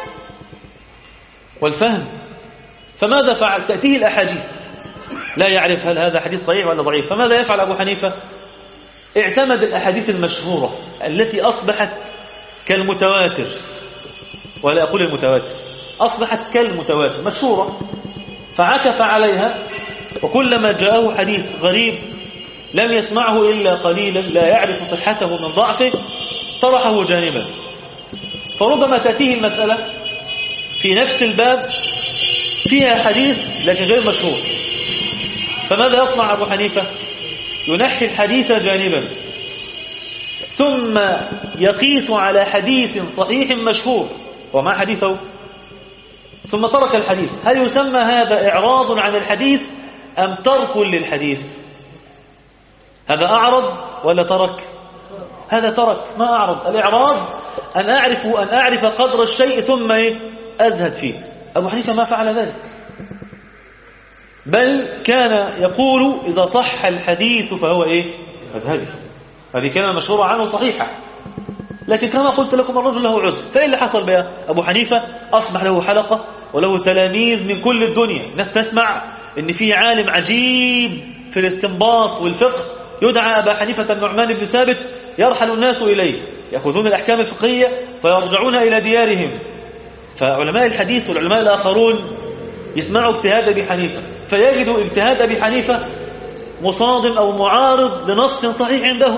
والفهم. فماذا فعل؟ تأتيه الأحاديث لا يعرف هل هذا حديث صحيح ولا ضعيف. فماذا يفعل أبو حنيفة؟ اعتمد الأحاديث المشهورة التي أصبحت كالمتواتر، ولا أقول المتواتر، أصبحت كالمتواتر مشهورة، فعكف عليها، وكلما جاءه حديث غريب لم يسمعه إلا قليلا لا يعرف صحته من ضعفه طرحه جانبا. فربما تأتيه المسألة في نفس الباب فيها حديث لكن غير مشهور، فماذا يصنع أبو حنيفة؟ ينحي الحديث جانبا ثم يقيس على حديث صحيح مشهور وما حديثه ثم ترك الحديث. هل يسمى هذا إعراض عن الحديث أم ترك للحديث؟ هذا أعرض ولا ترك؟ هذا ترك، ما أعرض. الإعراض أن أعرف قدر الشيء ثم أزهد فيه. أبو حنيفة ما فعل ذلك، بل كان يقول إذا صح الحديث فهو مذهبي. هذه كلمة مشهورة عنه صحيحة، لكن كما قلت لكم الرجل له عذر. فإيه اللي حصل بها؟ أبو حنيفة أصبح له حلقة وله تلاميذ من كل الدنيا. ناس تسمع إن في عالم عجيب في الاستنباط والفقه يدعى أبا حنيفة النعمان بن ثابت، يرحل الناس إليه يأخذون الأحكام الفقهية فيرجعون إلى ديارهم. فعلماء الحديث والعلماء الآخرون يسمعوا اجتهاد أبي حنيفة فيجدوا اجتهاد أبي حنيفة مصادم أو معارض لنص صحيح عنده.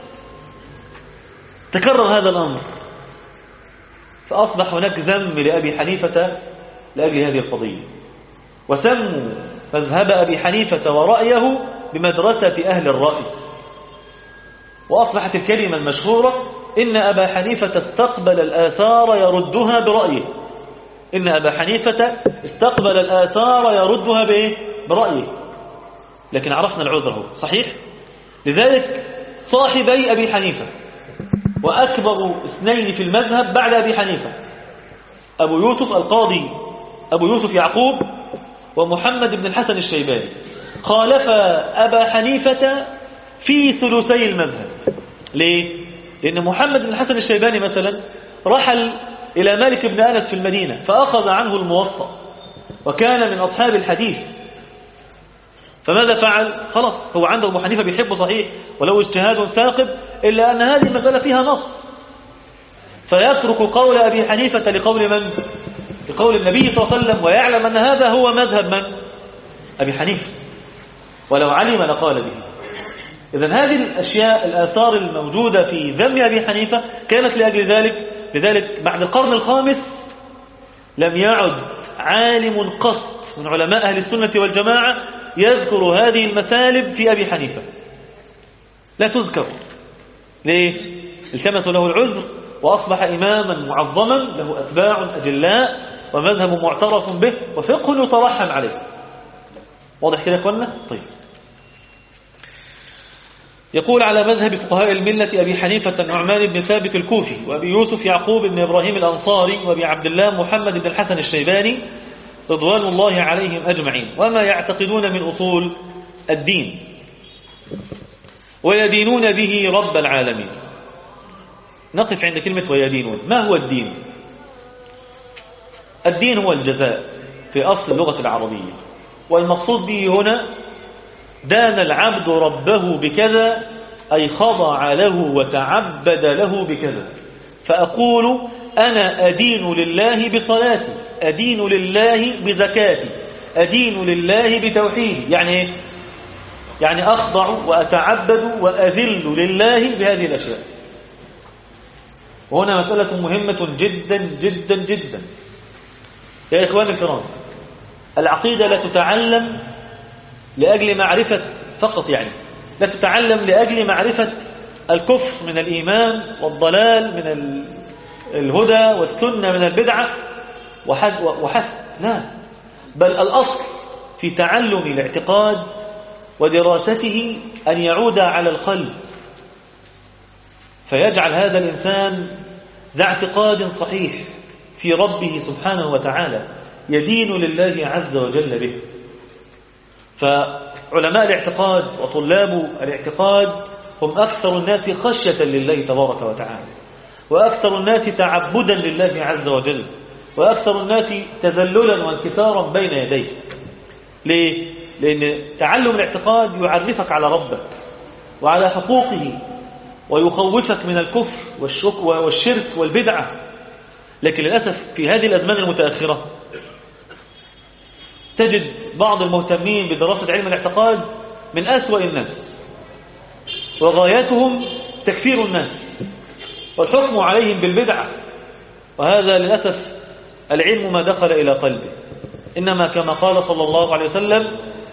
تكرر هذا الأمر، فأصبح هناك ذم لأبي حنيفة لأجل هذه القضية، وسموا مذهب أبي حنيفة ورأيه بمدرسة أهل الرأي. وأصبحت الكلمة المشهورة إن أبا حنيفة استقبل الآثار يردها برأيه. إن أبا حنيفة استقبل الآثار يردها برأيه. لكن عرفنا العذر صحيح. لذلك صاحبي أبي حنيفة وأكبر اثنين في المذهب بعد أبي حنيفة أبو يوسف القاضي أبو يوسف يعقوب ومحمد بن الحسن الشيباني خالف أبا حنيفة في ثلثي المذهب. ليه؟ لأن محمد بن الحسن الشيباني مثلا رحل إلى مالك بن أنس في المدينة فأخذ عنه الموطأ وكان من أصحاب الحديث. فماذا فعل؟ خلاص هو عنده أبو حنيفة بيحبه صحيح ولو اجتهاد ثاقب، إلا أن هذه المسألة فيها نص، فيترك قول أبي حنيفة لقول من؟ لقول النبي صلى الله عليه وسلم، ويعلم أن هذا هو مذهب من؟ أبي حنيفة، ولو علم لقال به. إذن هذه الأشياء الآثار الموجودة في ذم أبي حنيفة كانت لأجل ذلك. لذلك بعد القرن الخامس لم يعد عالم قط من علماء أهل السنة والجماعة يذكر هذه المسالب في أبي حنيفة، لا تذكر. ليه؟ التمسوا له العذر وأصبح إماما معظما له أتباع أجلاء ومذهب معترف به وفقه يترحم عليه. واضح كده يا أخوانا؟ طيب، يقول على مذهب فقهاء الملة أبي حنيفة النعمان بن ثابت الكوفي وأبي يوسف يعقوب بن إبراهيم الأنصاري وأبي عبد الله محمد بن الحسن الشيباني رضوان الله عليهم أجمعين، وما يعتقدون من أصول الدين ويدينون به رب العالمين. نقف عند كلمة ويدينون. ما هو الدين؟ الدين هو الجزاء في أصل اللغة العربية، والمقصود به هنا دان العبد ربه بكذا، أي خضع له وتعبد له بكذا. فأقول أنا أدين لله بصلاتي، أدين لله بزكاتي، أدين لله بتوحيدي. يعني أخضع وأتعبد وأذل لله بهذه الأشياء. وهنا مسألة مهمة جدا جدا جدا يا إخواني الكرام. العقيدة لا تتعلم لأجل معرفة فقط، لا تتعلم لأجل معرفة الكفر من الإيمان والضلال من الهدى والسنة من البدعة وحسب، لا، بل الأصل في تعلم الاعتقاد ودراسته أن يعود على القلب، فيجعل هذا الإنسان ذا اعتقاد صحيح في ربه سبحانه وتعالى يدين لله عز وجل به. فعلماء الاعتقاد وطلاب الاعتقاد هم أكثر الناس خشية لله تبارك وتعالى، وأكثر الناس تعبدا لله عز وجل، وأكثر الناس تذللا وانكسارا بين يديه. ليه؟ لأن تعلم الاعتقاد يعرفك على ربك وعلى حقوقه، ويخوفك من الكفر والشرك والبدعة. لكن للأسف في هذه الأزمان المتأخرة تجد بعض المهتمين بدراسة علم الاعتقاد من أسوأ الناس، وغايتهم تكفير الناس والحكم عليهم بالبدعة. وهذا للأسف العلم ما دخل إلى قلبه، إنما كما قال صلى الله عليه وسلم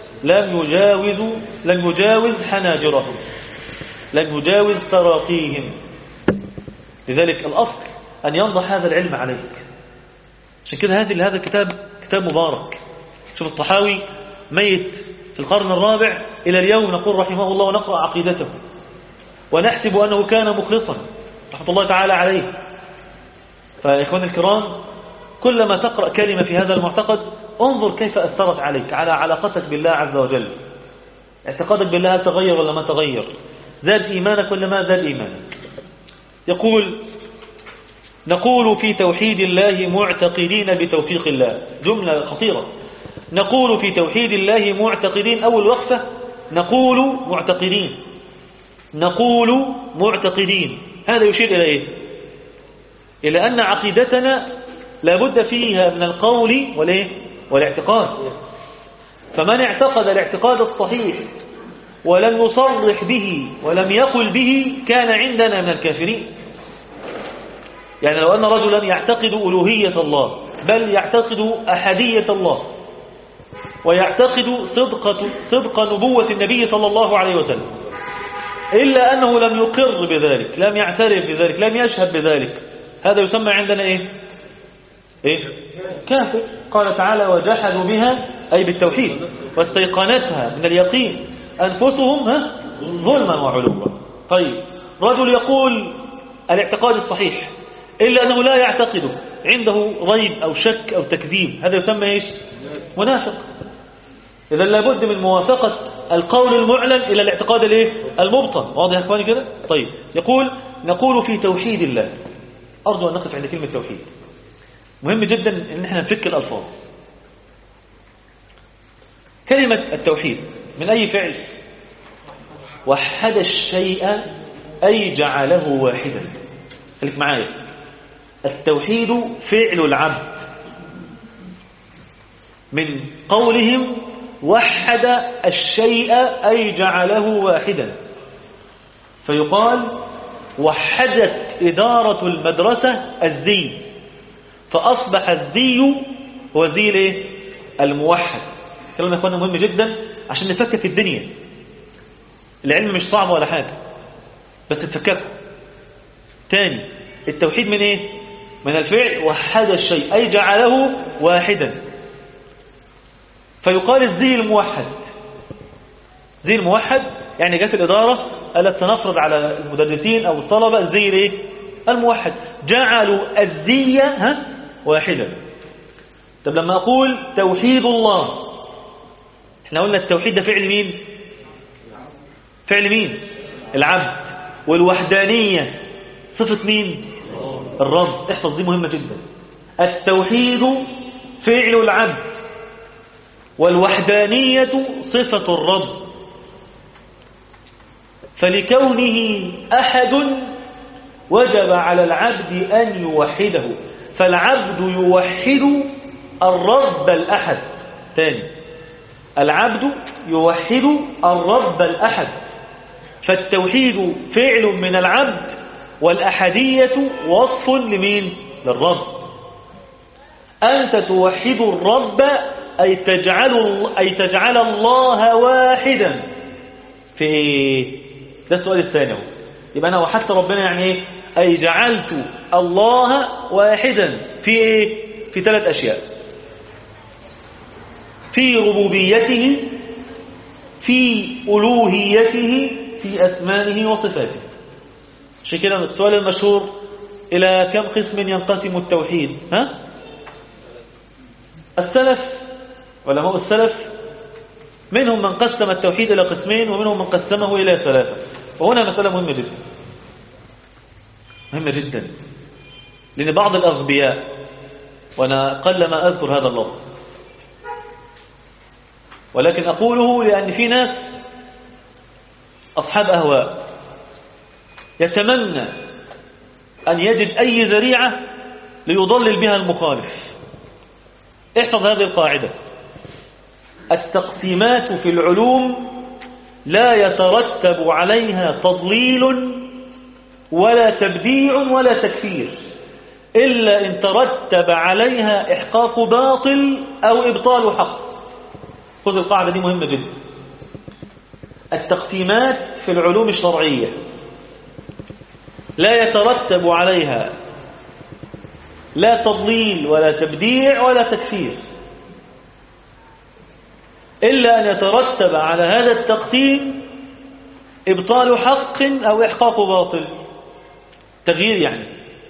لن يجاوز حناجرهم، لن يجاوز تراقيهم. لذلك الأصل أن ينضح هذا العلم عليك. عشان كده هذا الكتاب كتاب مبارك. شوف الطحاوي ميت في القرن الرابع، إلى اليوم نقول رحمه الله ونقرأ عقيدته ونحسب أنه كان مخلصا رحمة الله تعالى عليه. فإخواني الكرام، كلما تقرأ كلمة في هذا المعتقد انظر كيف أثرت عليك، على علاقتك بالله عز وجل. اعتقادك بالله تغير ولا ما تغير؟ زاد إيمانك ولا ما زاد إيمانك؟ يقول نقول في توحيد الله معتقدين بتوفيق الله. جملة خطيرة. نقول في توحيد الله معتقدين، أول وقفة نقول معتقدين، نقول معتقدين. هذا يشير إلى إيه؟ إلى أن عقيدتنا لابد فيها من القول والاعتقاد. فمن اعتقد الاعتقاد الصحيح ولم يصرح به ولم يقل به كان عندنا من الكافرين. يعني لو أن رجلا يعتقد ألوهية الله، بل يعتقد أحدية الله، ويعتقد صدق نبوة النبي صلى الله عليه وسلم، إلا أنه لم يقر بذلك، لم يعترف بذلك، لم يشهد بذلك، هذا يسمى عندنا إيه؟ كافر. قال تعالى وجحدوا بها، أي بالتوحيد، واستيقنتها من اليقين أنفسهم ظلما وعلوا. طيب، رجل يقول الاعتقاد الصحيح إلا أنه لا يعتقده، عنده ريب أو شك أو تكذيب، هذا يسمى منافق. إذا لابد من موافقة القول المعلن إلى الاعتقاد المبطن. واضح يا أخواني كده؟ طيب، يقول نقول في توحيد الله. أرجو أن نقف عند كلمة توحيد. مهم جدا أن احنا نفك الألفاظ. كلمة التوحيد من أي فعل؟ وحد الشيء أي جعله واحدا. خليك معايا، التوحيد فعل العبد، من قولهم وحد الشيء أي جعله واحدا. فيقال وحدت إدارة المدرسة الزي، فأصبح الزي هو زي الموحد. كلام يا أخوانا مهم جدا عشان نفكك الدنيا. العلم مش صعب ولا حاجة، بس تفككه. تاني، التوحيد من ايه؟ من الفعل وحد الشيء أي جعله واحدا. فيقال الزي الموحد. زي الموحد يعني جات الإدارة قالت سنفرض على المدرسين أو الطلبة الزي الموحد، جعلوا الزي واحدا. طب لما أقول توحيد الله، احنا قلنا التوحيد ده فعل مين؟ فعل مين؟ العبد. والوحدانية صفة مين؟ الرب. احفظ دي مهمة جدا. التوحيد فعل العبد، والوحدانية صفة الرب، فلكونه أحد وجب على العبد أن يوحده، فالعبد يوحد الرب الأحد. ثاني، العبد يوحد الرب الأحد، فالتوحيد فعل من العبد، والأحدية وصف لمين؟ للرب. أنت توحد الرب أي تجعل الله واحدا. في إيه؟ ده السؤال الثاني. يبقى أنا وحدت ربنا يعني إيه؟ أي جعلت الله واحدا في إيه؟ في 3 أشياء: في ربوبيته، في ألوهيته، في أسمائه وصفاته. عشان كده السؤال المشهور: إلى كم قسم ينقسم التوحيد؟ السلف، علماء السلف، منهم من قسم التوحيد إلى قسمين، ومنهم من قسمه إلى 3. وهنا مسألة مهمة جدا، مهمة جدا، لأن بعض الأغبياء، وأنا قلما أذكر هذا اللفظ ولكن أقوله لأن في ناس أصحاب أهواء يتمنى أن يجد أي ذريعة ليضلل بها المخالف. احفظ هذه القاعدة: التقسيمات في العلوم لا يترتب عليها تضليل ولا تبديع ولا تكفير، إلا إن ترتب عليها إحقاق باطل أو إبطال حق. خذ القاعدة دي مهمة جدا. التقسيمات في العلوم الشرعية لا يترتب عليها لا تضليل ولا تبديع ولا تكفير، إلا أن يترتب على هذا التقسيم إبطال حق أو إحقاق باطل، تغيير يعني.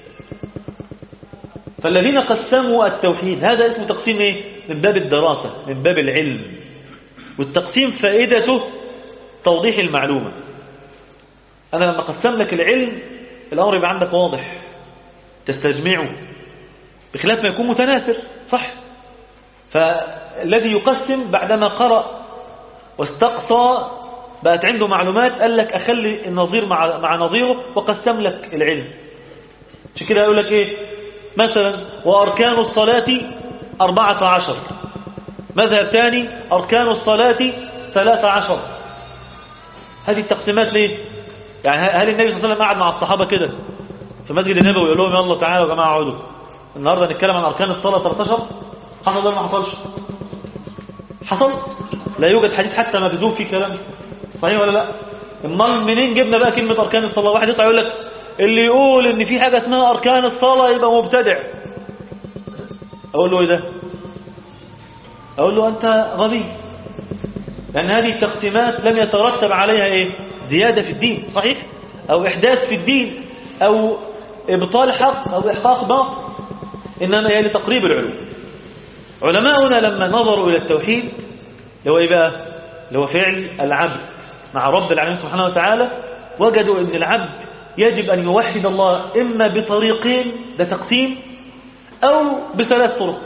فالذين قسموا التوحيد هذا اسمه تقسيم إيه؟ من باب الدراسة، من باب العلم. والتقسيم فائدته توضيح المعلومة. أنا لما قسم لك العلم الأمر يبقى عندك واضح، تستجمعه، بخلاف ما يكون متناثر. صح؟ فالذي يقسم بعدما قرأ واستقصى بقت عنده معلومات، قال لك أخلي النظير مع نظيره وقسم لك العلم. عشان كده يقول لك إيه مثلا: وأركان الصلاة 14. مذهب ثاني: أركان الصلاة 13. هذه التقسيمات ليه؟ يعني هل النبي صلى الله عليه وسلم قعد مع الصحابة كده في مسجد النبوي ويقول لهم: يلا تعالوا يا جماعة اقعدوا النهارده نتكلم عن أركان الصلاة 13؟ حصل ده ما حصلش؟ حصل؟ لا يوجد حديث حتى مبذوب فيه كلام. صحيح ولا لا؟ امال منين جبنا بقى كلمة أركان الصلاة؟ واحد يطلع يقول لك اللي يقول ان في حاجة اسمها أركان الصلاة يبقى مبتدع. اقول له ايه ده؟ اقول له انت غبي، لان هذه التقسيمات لم يترتب عليها ايه؟ زيادة في الدين، صحيح؟ او احداث في الدين، او ابطال حق، او احقاق باطل، انما هي لتقريب العلوم. علماؤنا لما نظروا الى التوحيد اللي هو ايه بقى؟ اللي هو فعل العبد مع رب العالمين سبحانه وتعالى، وجدوا ان العبد يجب ان يوحد الله اما بطريقين، ده تقسيم، او ب3 طرق.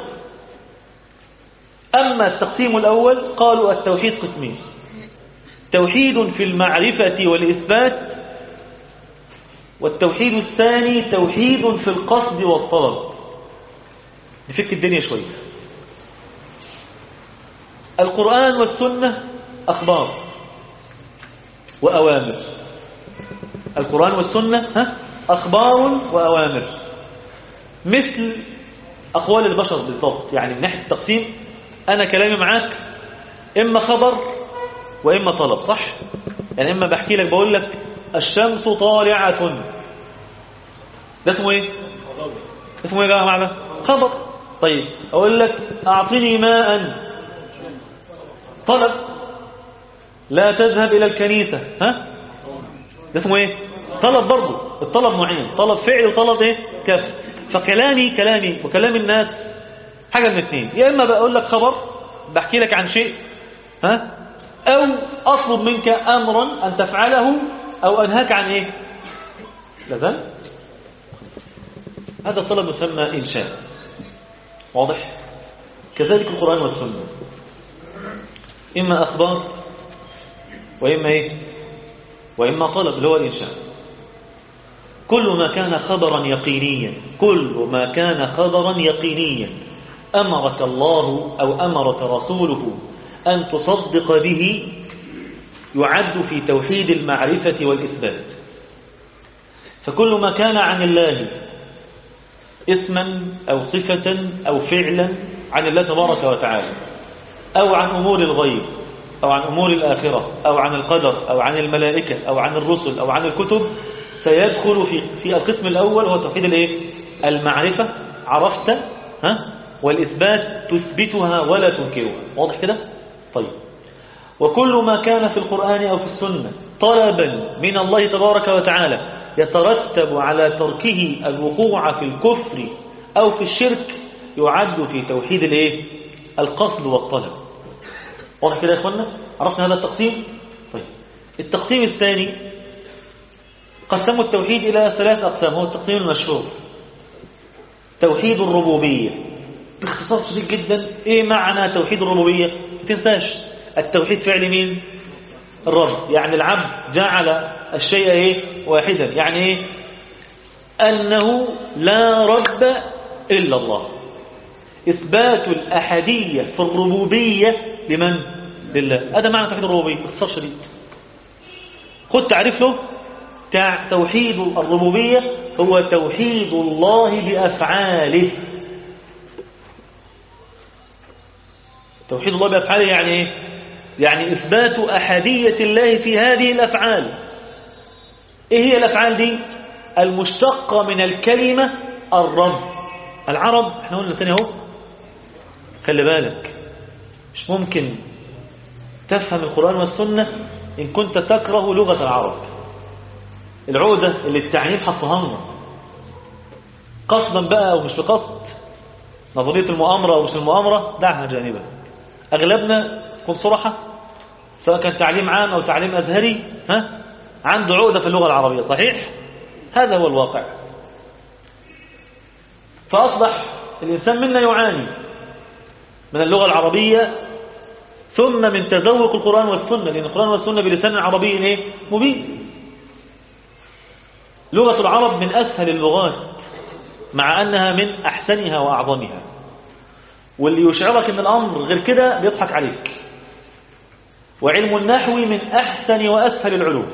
اما التقسيم الاول قالوا التوحيد قسمين: توحيد في المعرفة والإثبات، والتوحيد الثاني توحيد في القصد والطلب. نفك الدنيا شوية. القرآن والسنة أخبار وأوامر. القرآن والسنة أخبار وأوامر، مثل أقوال البشر بالضبط. يعني من ناحية التقسيم أنا كلامي معاك إما خبر وإما طلب، صح؟ يعني إما بحكي لك بقول لك الشمس طالعة، ده اسمه إيه؟ اسمه إيه يا جماعة معنا؟ خبر. طيب أقول لك أعطني ماء، طلب. لا تذهب إلى الكنيسة، ده اسمه إيه؟ طلب برضو. الطلب نوعين: طلب فعل وطلب إيه؟ كسب. فكلامي وكلام الناس حاجة من اثنين: يا إما بقول لك خبر بحكي لك عن شيء، أو أطلب منك أمرا أن تفعله، أو أنهاك عن إيه؟ لازم هذا الطلب يسمى إنشاء. واضح؟ كذلك القرآن والسنة، إما أخبار وإما إيه؟ وإما طلب اللي هو الإنشاء. كل ما كان خبرا يقينيا، كل ما كان خبرا يقينيا أمرك الله أو أمرك رسوله أن تصدق به يعد في توحيد المعرفة والإثبات. فكل ما كان عن الله اسما أو صفة أو فعلا عن الله تبارك وتعالى، أو عن أمور الغيب أو عن أمور الآخرة أو عن القدر أو عن الملائكة أو عن الرسل أو عن الكتب، سيدخل في القسم الأول هو توحيد الايه؟ المعرفة، عرفت والإثبات تثبتها ولا تنكرها. واضح كده؟ طيب. وكل ما كان في القرآن أو في السنة طلبا من الله تبارك وتعالى يترتب على تركه الوقوع في الكفر أو في الشرك يعد في توحيد الايه؟ القصد والطلب. واضح كده يا اخوانا؟ عرفنا هذا التقسيم؟ طيب. التقسيم الثاني قسموا التوحيد إلى 3 أقسام، هو التقسيم المشهور. توحيد الربوبية، باختصار شديد جدا ايه معنى توحيد الربوبية؟ ما تنساش التوحيد فعل مين؟ الرب، يعني العبد جعل الشيء ايه؟ واحدا، يعني ايه؟ أنه لا رب إلا الله. إثبات الأحدية في الربوبية لمن؟ لله. هذا معنى توحيد الربوبية باختصار شديد. خد تعريف له. توحيد الربوبية هو توحيد الله بأفعاله. توحيد الله بأفعاله يعني ايه؟ يعني إثبات أحدية الله في هذه الأفعال. ايه هي الأفعال دي؟ المشتقة من الكلمة الرب. العرب احنا قلنا ثاني اهو، خلي بالك مش ممكن تفهم القرآن والسنة إن كنت تكره لغة العرب. العودة اللي التعليم حطها لنا قصدا بقى أو مش بقصد، نظرية المؤامرة أو مش المؤامرة دعها جانبا. أغلبنا كن صراحة سواء كان تعليم عام أو تعليم أزهري عنده عودة في اللغة العربية، صحيح؟ هذا هو الواقع. فأصبح الإنسان منا يعاني من اللغة العربية ثم من تذوق القرآن والسنة، لأن القرآن والسنة بلسان عربي إيه؟ مبين. لغة العرب من أسهل اللغات مع أنها من أحسنها وأعظمها، واللي يشعرك أن الأمر غير كده بيضحك عليك. وعلم النحو من أحسن وأسهل العلوم.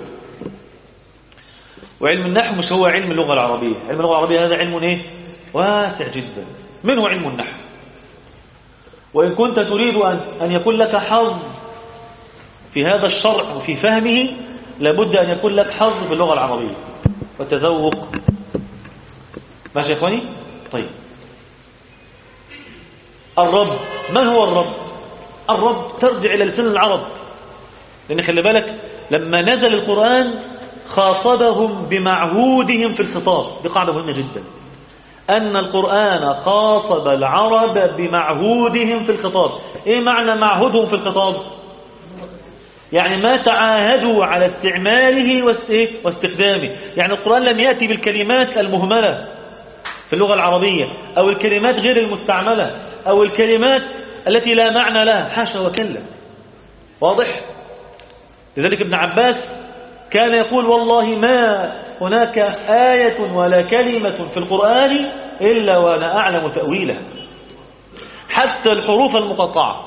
وعلم النحو مش هو علم اللغة العربية، علم اللغة العربية هذا علم إيه؟ واسع جدا، منه علم النحو. وإن كنت تريد أن يكون لك حظ في هذا الشرع وفي فهمه لابد أن يكون لك حظ في اللغة العربية وتذوق. ماشي يا إخواني؟ طيب. الرب، من هو الرب؟ الرب ترجع إلى لسان العرب، لأن خلي بالك لما نزل القرآن خاطبهم بمعهودهم في الخطاب. دي قاعدة مهمة جدا، أن القرآن خاطب العرب بمعهودهم في الخطاب. إيه معنى معهودهم في الخطاب؟ يعني ما تعاهدوا على استعماله واستخدامه. يعني القرآن لم يأتي بالكلمات المهملة في اللغة العربية أو الكلمات غير المستعملة أو الكلمات التي لا معنى لها، حاشا وكلا. واضح؟ لذلك ابن عباس كان يقول والله ما هناك آية ولا كلمة في القرآن إلا وأنا أعلم تأويلها، حتى الحروف المقطعة.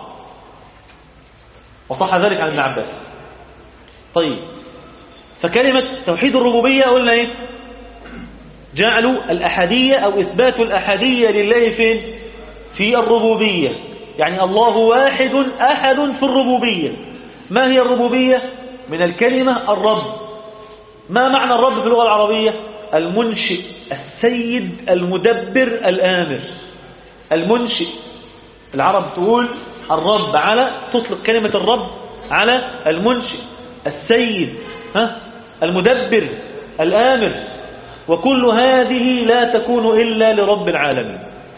وصح ذلك عن ابن عباس. طيب، فكلمة توحيد الربوبية قلنا إيه؟ جعلوا الأحدية أو إثبات الأحدية لله فين؟ في الربوبية. يعني الله واحد أحد في الربوبية. ما هي الربوبية؟ من الكلمة الرب. ما معنى الرب في اللغة العربية؟ المنشئ، السيد، المدبر، الآمر. المنشئ، العرب تقول الرب على، تطلق كلمة الرب على المنشئ، السيد، المدبر، الآمر. وكل هذه لا تكون إلا لرب العالمين.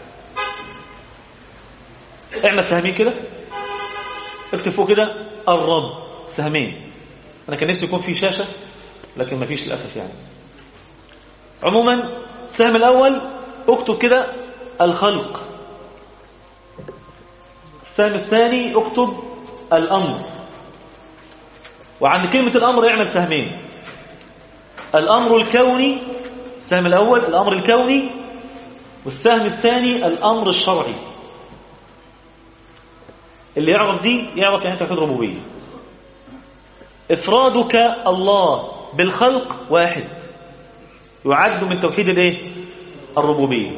اعمل سهمين كده، اكتب فوق كده الرب سهمين. أنا كان نفسي يكون في شاشة لكن ما فيش للأسف. يعني عموما السهم الأول اكتب كده الخلق، السهم الثاني اكتب الأمر، وعند كلمة الأمر يعمل سهمين، الأمر الكوني، السهم الأول الأمر الكوني، والسهم الثاني الأمر الشرعي. اللي يعرف دي يعرف يعني توحيد ربوبية. إفرادك الله بالخلق واحد يعد من توحيد الايه؟ الربوبية.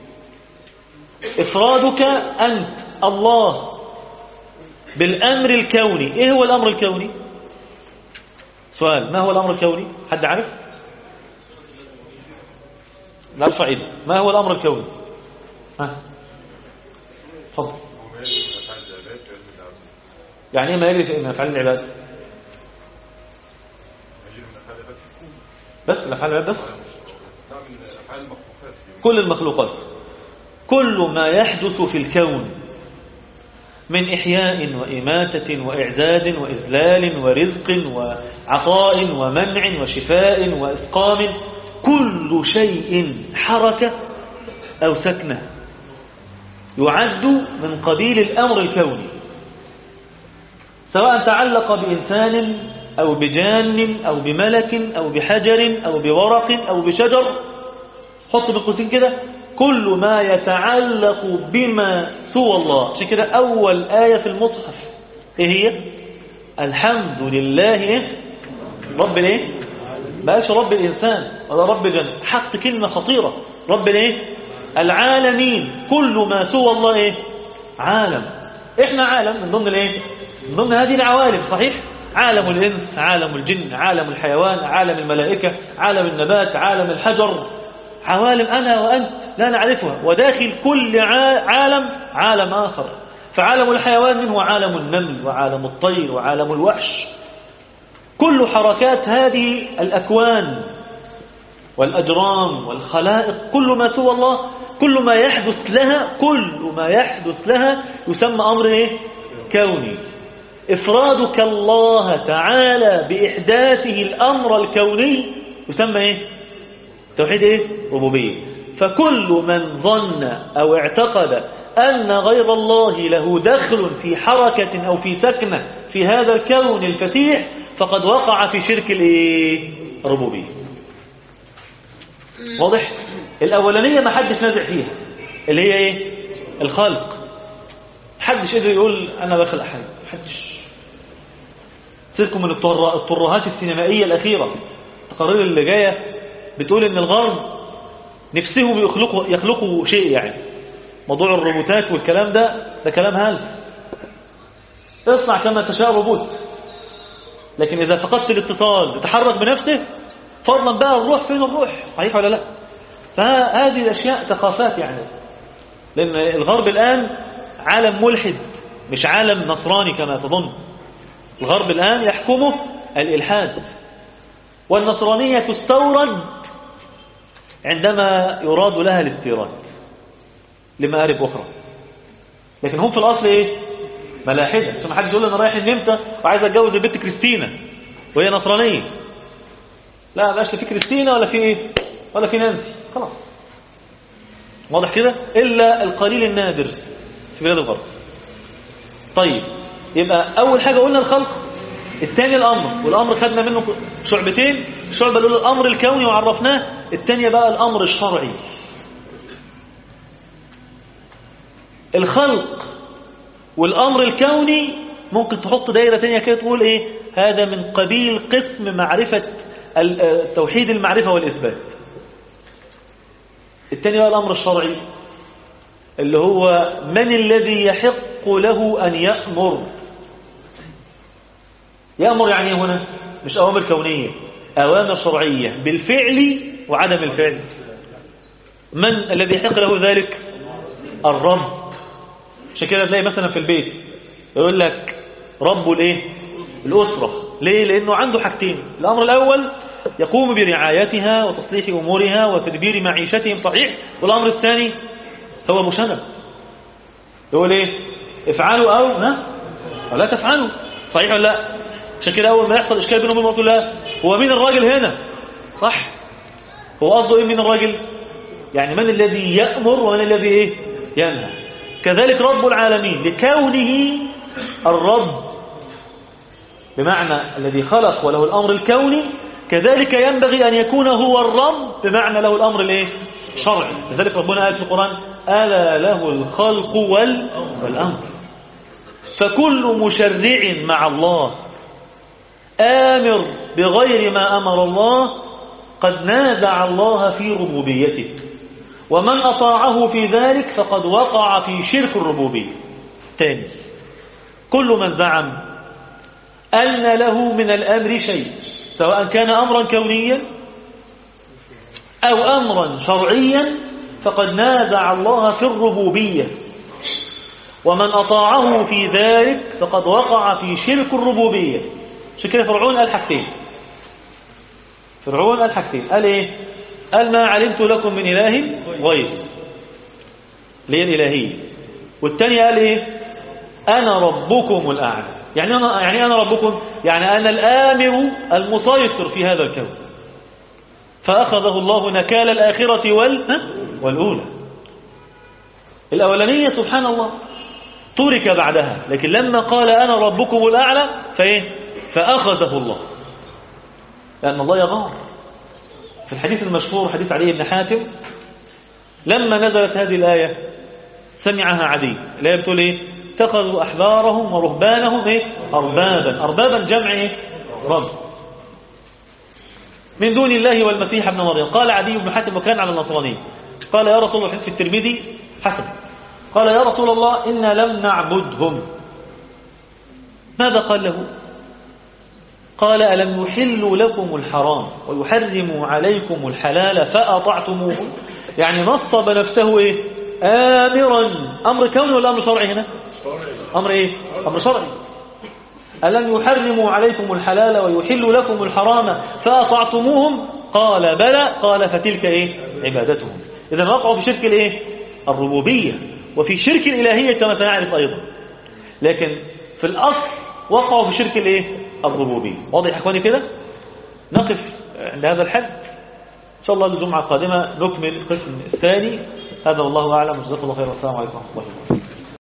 إفرادك أنت الله بالأمر الكوني. إيه هو الأمر الكوني؟ سؤال، ما هو الأمر الكوني؟ حد عارف؟ لا ارفع ايدك. ما هو الأمر الكوني؟ ها تفضل. يعني ايه ما يجري من أفعال العباد؟ بس الأفعال العباد بس؟ كل المخلوقات، كل ما يحدث في الكون من إحياء وإماتة وإعزاز وإذلال ورزق وعطاء ومنع وشفاء وإسقام، كل شيء حركة أو سكنة يعد من قبيل الأمر الكوني، سواء تعلق بإنسان أو بجان أو بملك أو بحجر أو بورق أو بشجر. حط بالقوسين كده كل ما يتعلق بما سوى الله. عشان كده أول آية في المصحف إيه هي؟ الحمد لله رب الايه؟ بقاش رب الإنسان ولا رب جن، حط كلمة خطيرة، رب الايه؟ العالمين. كل ما سوى الله ايه؟ عالم. احنا عالم من ضمن الايه؟ من ضمن هذه العوالم، صحيح؟ عالم الإنس، عالم الجن، عالم الحيوان، عالم الملائكة، عالم النبات، عالم الحجر، عوالم أنا وأنت لا نعرفها، وداخل كل عالم عالم آخر. فعالم الحيوان منه عالم النمل وعالم الطير وعالم الوحش. كل حركات هذه الأكوان والأجرام والخلائق، كل ما سوى الله، كل ما يحدث لها يسمى أمر إيه؟ كوني. إفرادك الله تعالى بإحداثه الأمر الكوني يسمى إيه؟ توحيد إيه؟ ربوبية. فكل من ظن أو اعتقد أن غير الله له دخل في حركة أو في سكنة في هذا الكون الفتيح فقد وقع في شرك الربوبية. واضح؟ الأولانية ما حدش نازع فيها، اللي هي إيه؟ الخلق. حدش قدر يقول أنا بخلق حاجة، حدش. سيركم من الطرهات السينمائية الأخيرة، التقارير اللي جاية بتقول إن الغرب نفسهم يخلقوا شيء، يعني موضوع الروبوتات والكلام ده كلام هالس. اصنع كما تشاء روبوت، لكن إذا فقدت الاتصال تتحرك بنفسه، فضلا بقى الروح، فين الروح؟ صحيح ولا لا؟ فهذه الأشياء تخافات يعني، لأن الغرب الآن عالم ملحد مش عالم نصراني كما تظن. الغرب الآن يحكمه الإلحاد، والنصرانية تستورد عندما يراد لها الاستيراد لمآرب أخرى، لكن هم في الأصل إيه؟ ملاحدة. عشان ما حد يقول أنا رايح النمسا وعايز أتجوز البنت كريستينا وهي نصرانية، لا بقاش في كريستينا ولا في إيه؟ ولا في نانسي، خلاص. واضح كده؟ إلا القليل النادر في بلاد الغرب. طيب، يبقى أول حاجة قلنا الخلق، الثاني الأمر، والأمر خدنا منه شعبتين، الشعبة الأولى الأمر الكوني وعرفناه، الثانية بقى الأمر الشرعي. الخلق والأمر الكوني ممكن تحط دائرة تانية كده تقول إيه؟ هذا من قبيل قسم معرفة توحيد المعرفة والإثبات. الثاني بقى الأمر الشرعي، اللي هو من الذي يحق له أن يأمر. يأمر يعني هنا مش أوامر كونية، أوامر شرعية بالفعل وعدم الفعل. من الذي يحق له ذلك؟ الرب. عشان كده تلاقي مثلا في البيت يقول لك رب الايه؟ الأسرة. ليه؟ لأنه عنده حاجتين. الأمر الأول يقوم برعايتها وتصليح أمورها وتدبير معيشتهم، صحيح. والأمر الثاني هو مشاهدة، يقول ايه؟ افعلوا أو لا تفعلوا، صحيح ولا لا؟ عشان كده أول ما يحصل إشكال بينهم وبين بعض لا هو مين الراجل هنا؟ صح؟ هو قصده إيه مين الراجل؟ يعني من الذي يأمر ومن الذي إيه؟ ينهى. كذلك رب العالمين لكونه الرب بمعنى الذي خلق وله الأمر الكوني، كذلك ينبغي أن يكون هو الرب بمعنى له الأمر الايه الشرعي. لذلك ربنا قال في القرآن ألا له الخلق والأمر. فكل مشرع مع الله آمر بغير ما أمر الله قد نازع الله في ربوبيته، ومن أطاعه في ذلك فقد وقع في شرك الربوبية. ثاني، كل من زعم أن له من الأمر شيء سواء كان أمرا كونيا أو أمرا شرعيا فقد نازع الله في الربوبية، ومن أطاعه في ذلك فقد وقع في شرك الربوبية. عشان كده فرعون قال حاجتين. فرعون قال حاجتين، قال ايه؟ قال ما علمت لكم من إله غير ليه الإلهية. والتاني قال ايه؟ أنا ربكم الأعلى. يعني أنا ربكم، يعني أنا الآمر المسيطر في هذا الكون. فأخذه الله نكال الآخرة والأولى. الأولانية سبحان الله ترك بعدها، لكن لما قال أنا ربكم الأعلى فأخذه الله، لأن الله يغار. في الحديث المشهور حديث علي بن حاتم لما نزلت هذه الآية سمعها عدي. الآية بتقول ايه؟ اتخذوا أحبارهم ورهبانهم أربابا جمع رب من دون الله والمسيح ابن مريم. قال عدي بن حاتم وكان على النصرانية، قال يا رسول الله، في الترمذي حسن، قال يا رسول الله إنا لم نعبدهم. ماذا قال له؟ قال ألم يحلوا لكم الحرام ويحرموا عليكم الحلال فأطعتموهم؟ يعني نصب نفسه ايه؟ آمرا. أمر كوني ولا أمر شرعي هنا؟ أمر ايه؟ أمر شرعي. ألم يحرموا عليكم الحلال ويحلوا لكم الحرام فأطعتموهم؟ قال بلى. قال فتلك ايه؟ عبادتهم. إذن وقعوا في شرك الايه؟ الربوبية، وفي شرك الإلهية كما سنعرف أيضا، لكن في الأصل وقعوا في شرك الايه؟ الربوبية. واضح اخواني كده؟ نقف عند هذا الحد، إن شاء الله الجمعة القادمة نكمل القسم الثاني. هذا والله أعلم. جزاكم الله خيرا والسلام عليكم ورحمة الله وبركاته.